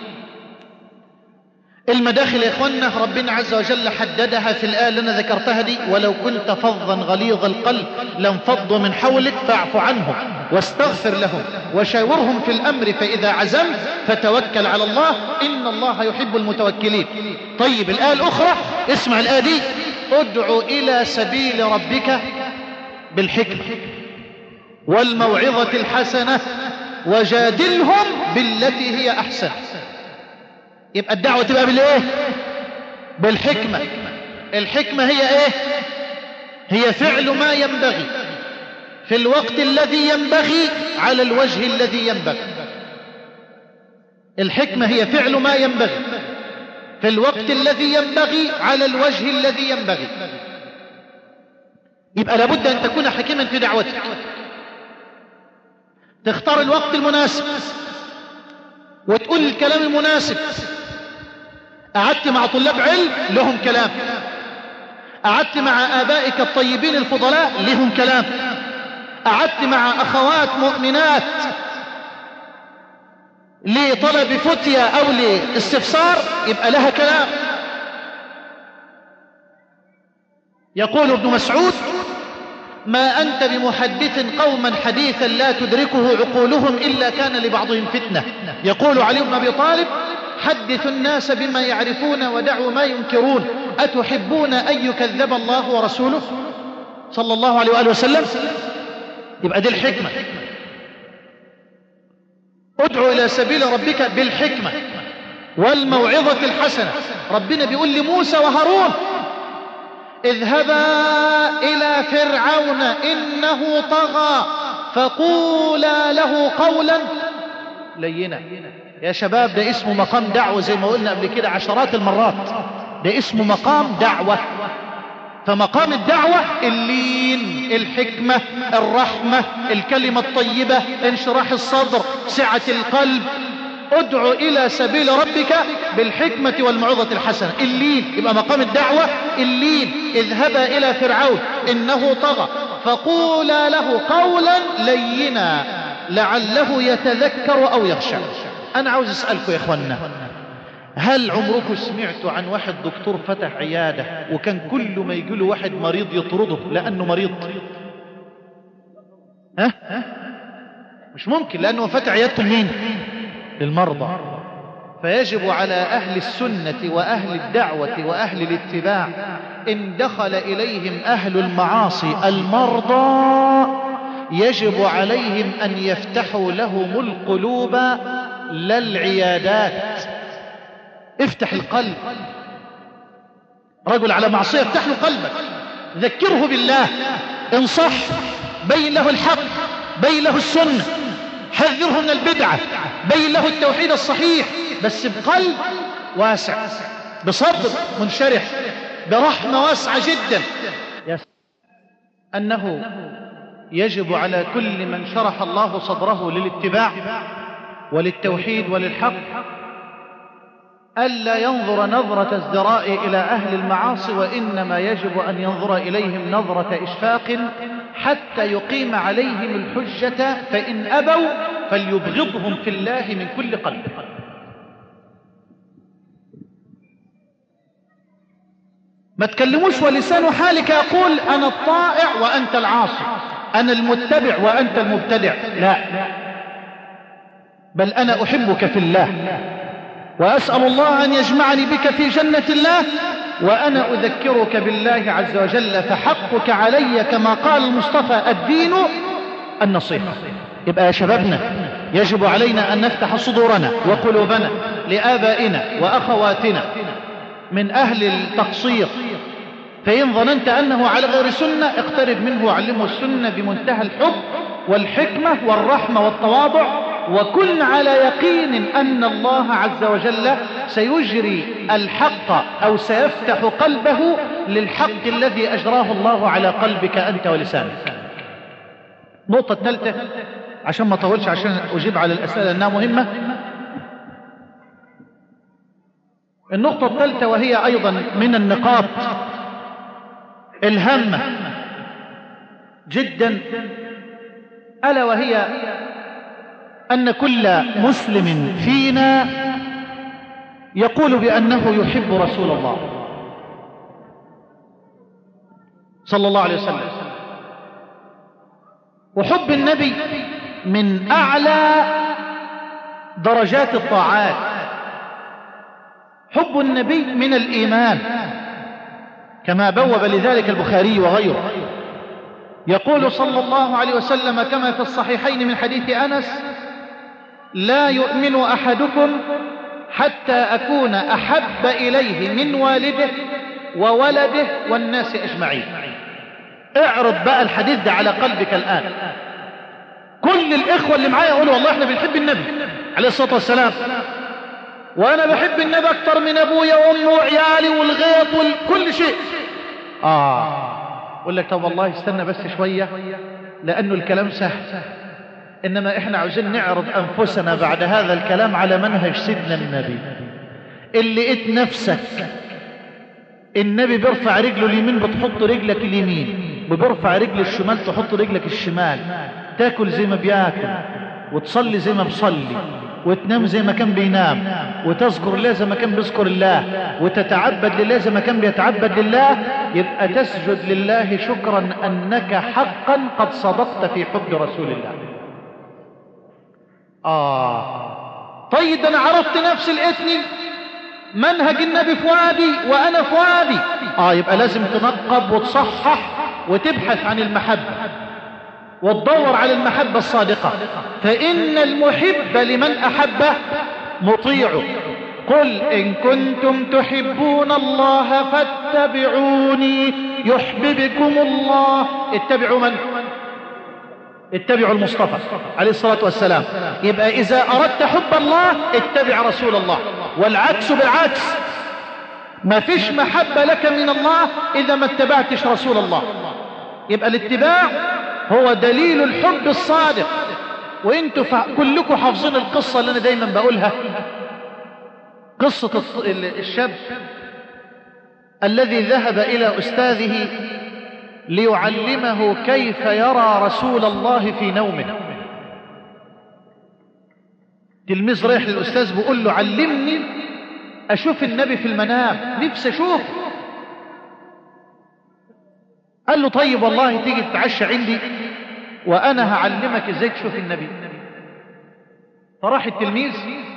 المداخل يا إخوانا ربنا عز وجل حددها في الآية اللي أنا ذكرتها دي: ولو كنت فظا غليظ القلب لانفضوا من حولك فاعف عنهم واستغفر لهم وشاورهم في الأمر فإذا عزمت فتوكل على الله إن الله يحب المتوكلين. طيب، الآية الأخرى، اسمع الآية دي: ادع إلى سبيل ربك بالحكمة والموعظة الحسنة وجادلهم بالتي هي أحسن. يبقى الدعوة تبقى بالإيه؟ بالحكمة. الحكمة هي إيه؟ هي فعل ما ينبغي في الوقت الذي ينبغي على الوجه الذي ينبغي. الحكمة هي فعل ما ينبغي في الوقت الذي ينبغي على الوجه الذي ينبغي. يبقى لابد أن تكون حكيما في دعوتك، تختار الوقت المناسب وتقول الكلام المناسب. قعدت مع طلاب علم لهم كلام، قعدت مع آبائك الطيبين الفضلاء لهم كلام، قعدت مع أخوات مؤمنات لطلب فتية أو لاستفسار يبقى لها كلام. يقول ابن مسعود: ما أنت بمحدث قوما حديثا لا تدركه عقولهم إلا كان لبعضهم فتنة. يقول علي بن أبي طالب: حدثوا الناس بما يعرفون ودعوا ما ينكرون، أتحبون أن يكذب الله ورسوله صلى الله عليه وآله وسلم؟ يبقى دي الحكمة. ادعو إلى سبيل ربك بالحكمة والموعظة الحسنة. ربنا بيقول لموسى وهارون: اذهبا إلى فرعون إنه طغى فقولا له قولا لينا. يا شباب، ده اسمه مقام دعوة زي ما قلنا قبل كده عشرات المرات، ده اسمه مقام دعوة. فمقام الدعوة اللين، الحكمة، الرحمة، الكلمة الطيبة، انشراح الصدر، سعة القلب. ادعو إلى سبيل ربك بالحكمة والموعظة الحسنة. اللين يبقى مقام الدعوة اللين. اذهبا إلى فرعون إنه طغى فقولا له قولا لينا لعله يتذكر أو يخشى. أنا عاوز أسألكم يا إخوانا، هل عمركم سمعتوا عن واحد دكتور فتح عيادة وكان كل ما يجي له واحد مريض يطرده لأنه مريض؟ ها؟ مش ممكن، لأنه فتح عيادته لمين؟ للمرضى. فيجب على أهل السنة وأهل الدعوة وأهل الاتباع إن دخل إليهم أهل المعاصي المرضى يجب عليهم أن يفتحوا لهم القلوب لا العيادات. افتح القلب. رجل على معصية افتح له قلبك، ذكره بالله، انصح، بين له الحق، بين له السنة، حذره من البدعة، بين له التوحيد الصحيح، بس بقلب واسع، بصدر منشرح، برحمة واسعة جدا. أنه يجب على كل من شرح الله صدره للاتباع وللتوحيد وللحق ألا ينظر نظرة ازدراء إلى أهل المعاصي، وإنما يجب أن ينظر إليهم نظرة إشفاق حتى يقيم عليهم الحجة، فإن أبوا فليبغضهم في الله من كل قلب. ما تكلموش ولسان حالك يقول أنا الطائع وأنت العاصي، أنا المتبع وأنت المبتدع، لا، بل أنا أحبك في الله وأسأل الله أن يجمعني بك في جنة الله، وأنا أذكرك بالله عز وجل، فحقك علي كما قال المصطفى الدين النصيحة. يبقى يا شبابنا يجب علينا أن نفتح صدورنا وقلوبنا لآبائنا وأخواتنا من أهل التقصير، فإن ظننت أنه على غير سنة اقترب منه وعلمه السنة بمنتهى الحب والحكمة والرحمة والتواضع، وكن على يقين أن الله عز وجل سيجري الحق أو سيفتح قلبه للحق الذي أجراه الله على قلبك أنت ولسانك. النقطة الثالثة عشان ما أطولش، عشان أجيب على الأسئلة لأنها مهمة. النقطة الثالثة وهي أيضا من النقاط الهامة جدا، ألا وهي أن كل مسلم فينا يقول بأنه يحب رسول الله صلى الله عليه وسلم، وحب النبي من أعلى درجات الطاعات. حب النبي من الإيمان، كما بوب لذلك البخاري وغيره. يقول صلى الله عليه وسلم كما في الصحيحين من حديث أنس: لا يؤمن أحدكم حتى أكون أحب إليه من والده وولده والناس أجمعين. اعرض بقى الحديث ده على قلبك الآن. كل الإخوة اللي معايا يقولوا والله احنا بنحب النبي عليه الصلاة والسلام، وأنا بحب النبي أكتر من أبويا وأمي وعيالي والغيط وكل شيء. أقول لك طب والله استنى بس شوية، لأنه الكلام سهل، إنما إحنا عاوزين نعرض أنفسنا بعد هذا الكلام على منهج سيدنا النبي. اللي لقيت نفسك النبي بيرفع رجله اليمين بتحط رجلك اليمين، وبيرفع رجل الشمال تحط رجلك الشمال، تاكل زي ما بياكل، وتصلي زي ما بصلي، وتنام زي ما كان بينام، وتذكر الله زي ما كان بيذكر الله، وتتعبد لله زي ما كان بيتعبد لله، يبقى تسجد لله شكرا أنك حقا قد صدقت في حب رسول الله. طيب أنا عرفت نفسي، لقيتني منهج النبي في وادي وأنا في وادي، يبقى لازم تنقب وتصحح وتبحث عن المحبة وتدور على المحبة الصادقة، فإن المحب لمن أحبه مطيعه. قل إن كنتم تحبون الله فاتبعوني يحببكم الله. اتبعوا من؟ اتبعوا المصطفى عليه الصلاة والسلام. يبقى إذا أردت حب الله اتبع رسول الله، والعكس بالعكس. ما فيش محبة لك من الله إذا ما اتبعتش رسول الله. يبقى الاتباع هو دليل الحب الصادق. وانتوا كلكم حافظين القصة اللي أنا دايما بقولها، قصة الشاب الذي ذهب إلى أستاذه ليعلمه كيف يرى رسول الله في نومه. تلميذ رايح للأستاذ بيقول له علمني أشوف النبي في المنام، نفسي أشوف. قال له طيب والله تيجي تتعشى عندي وأنا هعلمك إزاي تشوف النبي. فراح التلميذ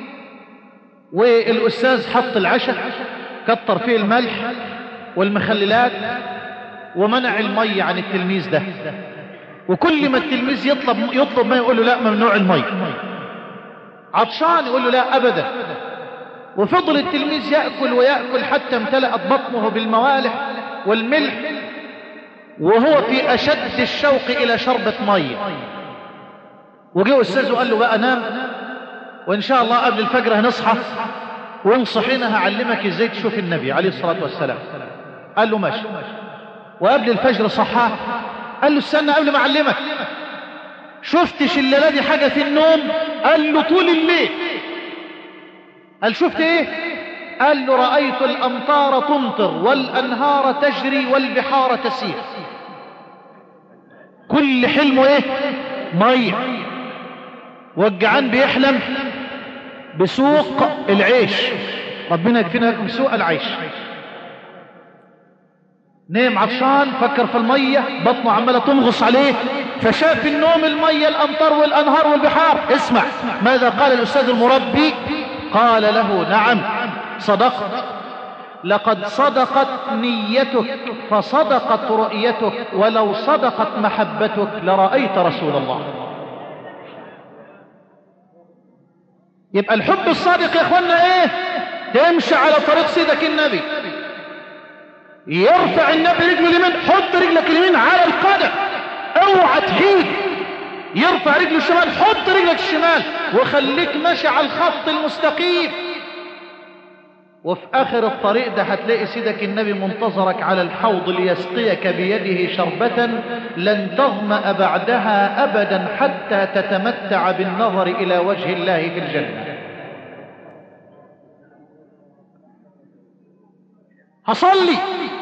والأستاذ حط العشاء، كتر فيه الملح والمخللات ومنع المي عن التلميذ ده، وكل ما التلميذ يطلب ما يقول له لا ممنوع المي. عطشان يقول له لا أبدا. وفضل التلميذ يأكل ويأكل حتى امتلأت بطنه بالموالح والملح، وهو في أشد الشوق إلى شربة مية. وجه أستاذه قال له بقى نام، وإن شاء الله قبل الفجر هنصحى ونصحينا هعلمك إزاي تشوف النبي عليه الصلاة والسلام. قال له ماشي. وقبل الفجر صحاه، قال له استنى قبل ما أعلمك، شفتش الليلة دي حاجة في النوم؟ قال له طول الليل. قال شفت ايه؟ قال له رأيت الأمطار تمطر والأنهار تجري والبحار تسير. كل حلمه ايه؟ مية. والجعان بيحلم بسوق العيش، ربنا يكفينا لكم سوق العيش. نام عطشان، فكر في المية، بطنه عمالة تمغص عليه، فشاف النوم المية الأمطار والأنهار والبحار. اسمع ماذا قال الأستاذ المربي. قال له نعم صدقت، لقد صدقت نيتك فصدقت رؤيتك، ولو صدقت محبتك لرأيت رسول الله. يبقى الحب الصادق يا اخوانا ايه؟ تمشي على طريق سيدك النبي، يرفع النبي رجله اليمين، حط رجلك اليمين على القدم، اوعى تهيج. يرفع رجله الشمال، حط رجلك الشمال، وخليك ماشي على الخط المستقيم. وفي اخر الطريق ده هتلاقي سيدك النبي منتظرك على الحوض ليسقيك بيده شربة لن تظمأ بعدها ابدا حتى تتمتع بالنظر الى وجه الله في الجنة. هصلي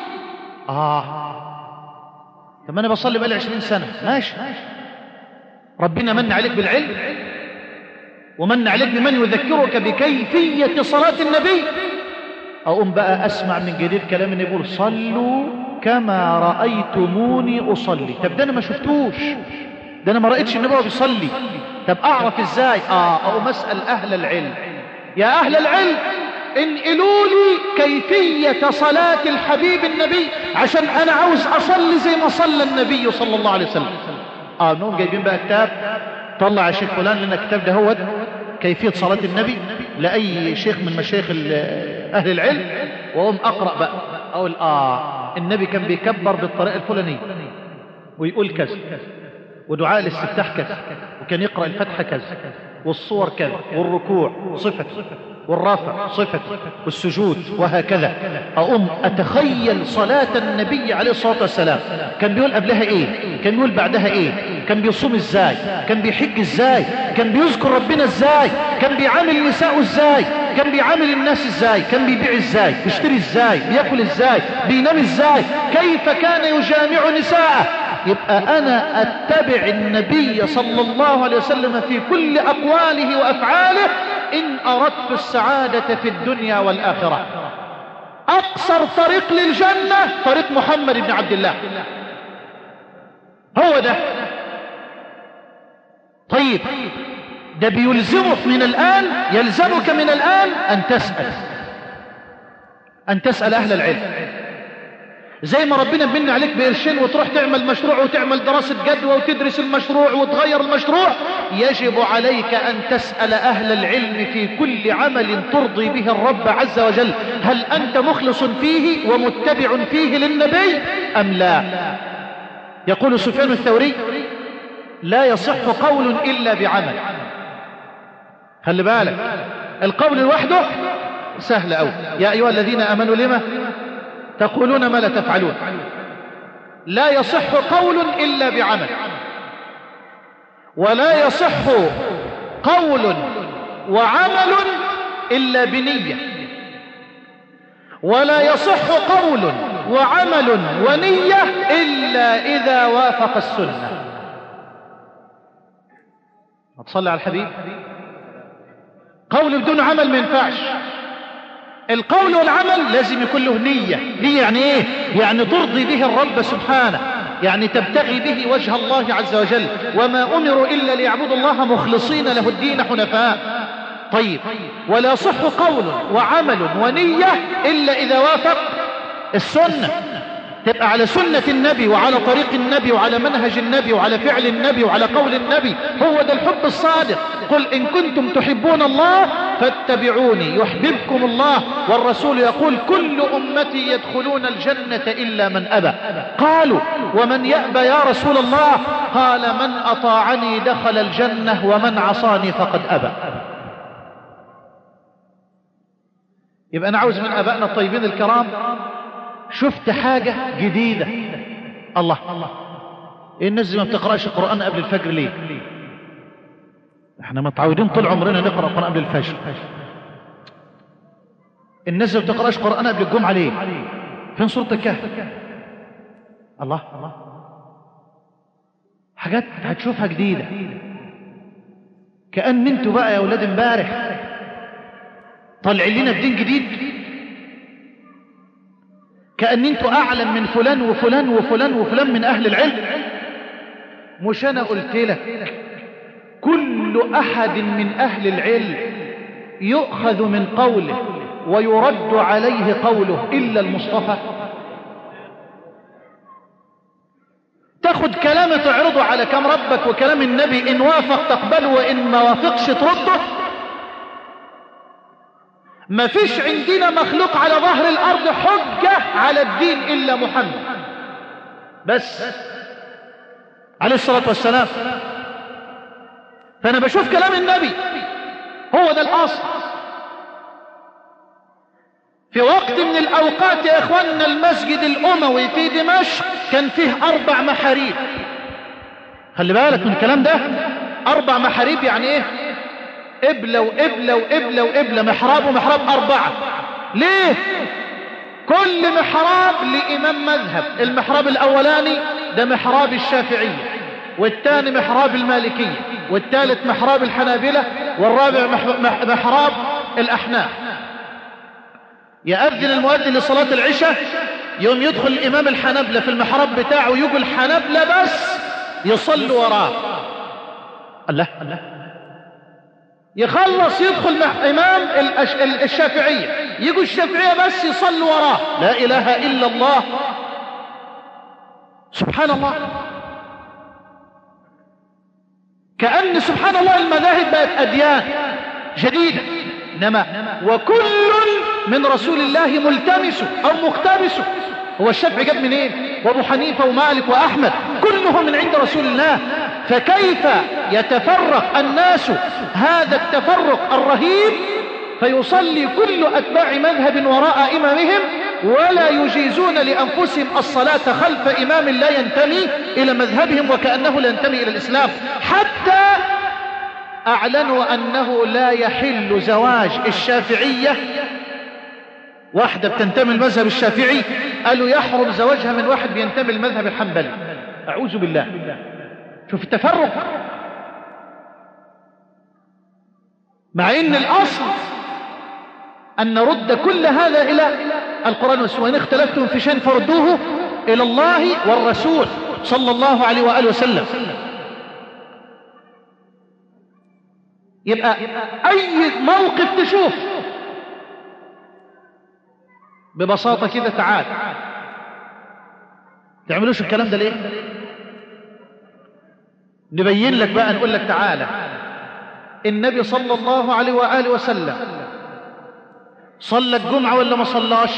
طب انا بصلي بقالي 20 سنة، ماشي. ربنا من عليك بالعلم ومن عليك بمن يذكرك بكيفية صلاة النبي. أقوم بقى أسمع من جديد كلام النبي يقول صلوا كما رأيتموني أصلي. طب ده أنا ما شفتوش، ده أنا ما رأيتش النبي وهو بيصلي، طب أعرف إزاي؟ أقوم أسأل أهل العلم، يا أهل العلم انقلوا لي كيفية صلاة الحبيب النبي عشان أنا عاوز أصلي زي ما صلى النبي صلى الله عليه وسلم. نقوم جايبين بقى كتاب، طلع يا شيخ فلان لنا الكتاب ده هو كيفية صلاة النبي لأي شيخ من مشايخ أهل العلم، وأقوم أقرأ بقى أقول النبي كان بيكبر بالطريقة الفلانية ويقول كذا، ودعاء الاستفتاح كذا، وكان يقرأ الفتحة كذا، والصور كذا، والركوع صفة، والرافع صفة، والسجود، وهكذا. أقوم أتخيل صلاة النبي عليه الصلاة والسلام، كان بيقول قبلها إيه، كان بيقول بعدها إيه، كان بيصوم إزاي، كان بيحج إزاي، كان بيذكر ربنا إزاي، كان بيعامل نساءه إزاي، كان بيعامل الناس إزاي، كان بيبيع إزاي، بيشتري إزاي، بيأكل إزاي، بينام إزاي، كيف كان يجامع نساءه. يبقى أنا أتبع النبي صلى الله عليه وسلم في كل أقواله وأفعاله إن أردت السعادة في الدنيا والآخرة. أقصر طريق للجنة طريق محمد بن عبد الله، هو ده. طيب ده بيلزمك من الآن، يلزمك من الآن أن تسأل أهل العلم، زي ما ربنا بمن عليك بقرشين وتروح تعمل مشروع وتعمل دراسة جدوى وتدرس المشروع وتغير المشروع، يجب عليك أن تسأل أهل العلم في كل عمل ترضي به الرب عز وجل، هل أنت مخلص فيه ومتبع فيه للنبي أم لا؟ يقول سفيان الثوري لا يصح قول إلا بعمل. خلي بالك، القول لوحده سهل أوي، يا أيها الذين آمنوا لما تقولون ما لا تفعلون. لا يصح قول إلا بعمل، ولا يصح قول وعمل إلا بنية، ولا يصح قول وعمل ونية إلا إذا وافق السنة. هتصلي على الحبيب؟ قول بدون عمل ما ينفعش، القول والعمل لازم يكون له نية. نية يعني ايه؟ يعني ترضي به الرب سبحانه، يعني تبتغي به وجه الله عز وجل. وما أمروا إلا ليعبدوا الله مخلصين له الدين حنفاء. طيب، ولا يصح قول وعمل ونية إلا إذا وافق السنة. تبقى على سنة النبي وعلى طريق النبي وعلى منهج النبي وعلى فعل النبي وعلى قول النبي. هو ده الحب الصادق. قل إن كنتم تحبون الله فاتبعوني يحببكم الله. والرسول يقول كل أمتي يدخلون الجنة إلا من أبى. قالوا ومن يأبى يا رسول الله؟ قال من أطاعني دخل الجنة ومن عصاني فقد أبى. يبقى أنا عاوز من أبائنا الطيبين الكرام، شفت حاجة جديدة، الله الناس ما بتقرأش القرآن قبل الفجر ليه؟ احنا متعودين طول عمرنا نقرأ القرآن قبل الفجر. الناس ما بتقرأش القرآن قبل الجمعة ليه؟ فين سورة الكهف؟ الله حاجات هتشوفها جديدة. كأن انتوا بقى يا أولاد امبارح طالعين لنا بدين جديد، كأن انتوا أعلم من فلان وفلان وفلان وفلان من أهل العلم. مش أنا قلت لك كل أحد من أهل العلم يؤخذ من قوله ويرد عليه قوله إلا المصطفى؟ تاخد كلامه تعرضه على كلام ربك وكلام النبي، إن وافق تقبله وإن ما وافقش ترده. ما فيش عندنا مخلوق على ظهر الأرض حجة على الدين إلا محمد بس عليه الصلاة والسلام. فأنا بشوف كلام النبي هو ده الأصل. في وقت من الأوقات يا إخواننا المسجد الأموي في دمشق كان فيه 4 محاريب. خلي بالك من الكلام ده، 4 محاريب يعني إيه؟ قبلة وقبلة وقبلة وقبلة، محراب ومحراب 4. ليه؟ كل محراب لإمام مذهب. المحراب الأولاني ده محراب الشافعية، والثاني محراب المالكية، والثالث محراب الحنابلة، والرابع محراب الأحناف. يأذن المؤذن لصلاة العشاء، يوم يدخل الإمام الحنبلة في المحراب بتاعه، يقول الحنبلة بس يصلوا وراه. الله يخلص يدخل مع إمام الشافعية، يقول الشافعية بس يصلوا وراه. لا إله إلا الله، سبحان الله. كأن سبحان الله المذاهب بقت أديان جديدة، إنما وكل من رسول الله ملتمسه أو مقتبسه. هو الشافعي جاب منين؟ وابو حنيفة ومالك وأحمد كلهم من عند رسول الله. فكيف يتفرق الناس هذا التفرق الرهيب فيصلي كل أتباع مذهب وراء إمامهم ولا يجيزون لأنفسهم الصلاة خلف إمام لا ينتمي إلى مذهبهم وكأنه لا ينتمي إلى الإسلام، حتى أعلنوا أنه لا يحل زواج الشافعية. واحدة بتنتمي المذهب الشافعي قالوا يحرم زواجها من واحد بينتمي المذهب الحنبلي. أعوذ بالله. شوف التفرق، مع ان الاصل ان نرد كل هذا الى القرآن والسنة. وان اختلفتم في شيء فردوه الى الله والرسول صلى الله عليه وآله وسلم. يبقى اي موقف تشوف ببساطة كده تعال، تعملوش الكلام ده ليه؟ نبين لك بقى، نقول لك تعالى النبي صلى الله عليه وآله وسلم صلى الجمعة ولا ما صلاش؟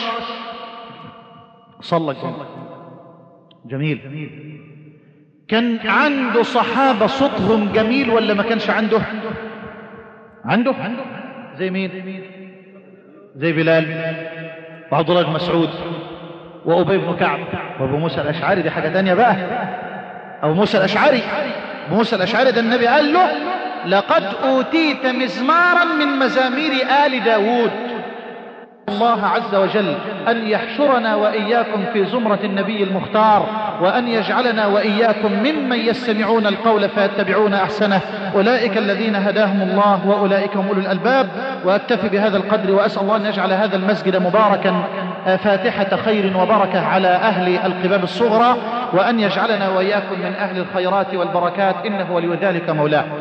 صلى الجمعة. جميل. كان عنده صحابة صوتهم جميل ولا ما كانش عنده؟ عنده. زي مين؟ زي بلال وعبد الله بن مسعود وأبي بن كعب وأبو موسى الأشعري. دي حاجة تانية بقى. أبو موسى الأشعري، أبو موسى الأشعري ده النبي قال له لقد أوتيت مزمارا من مزامير آل داود. الله عز وجل أن يحشرنا وإياكم في زمرة النبي المختار وأن يجعلنا وإياكم ممن يستمعون القول فيتبعون أحسنه، أولئك الذين هداهم الله وأولئك هم أولو الألباب. وأكتفي بهذا القدر، وأسأل الله أن يجعل هذا المسجد مباركا فاتحة خير وبركة على أهل القباب الصغرى، وأن يجعلنا وإياكم من أهل الخيرات والبركات، إنه ولي ذلك مولاه.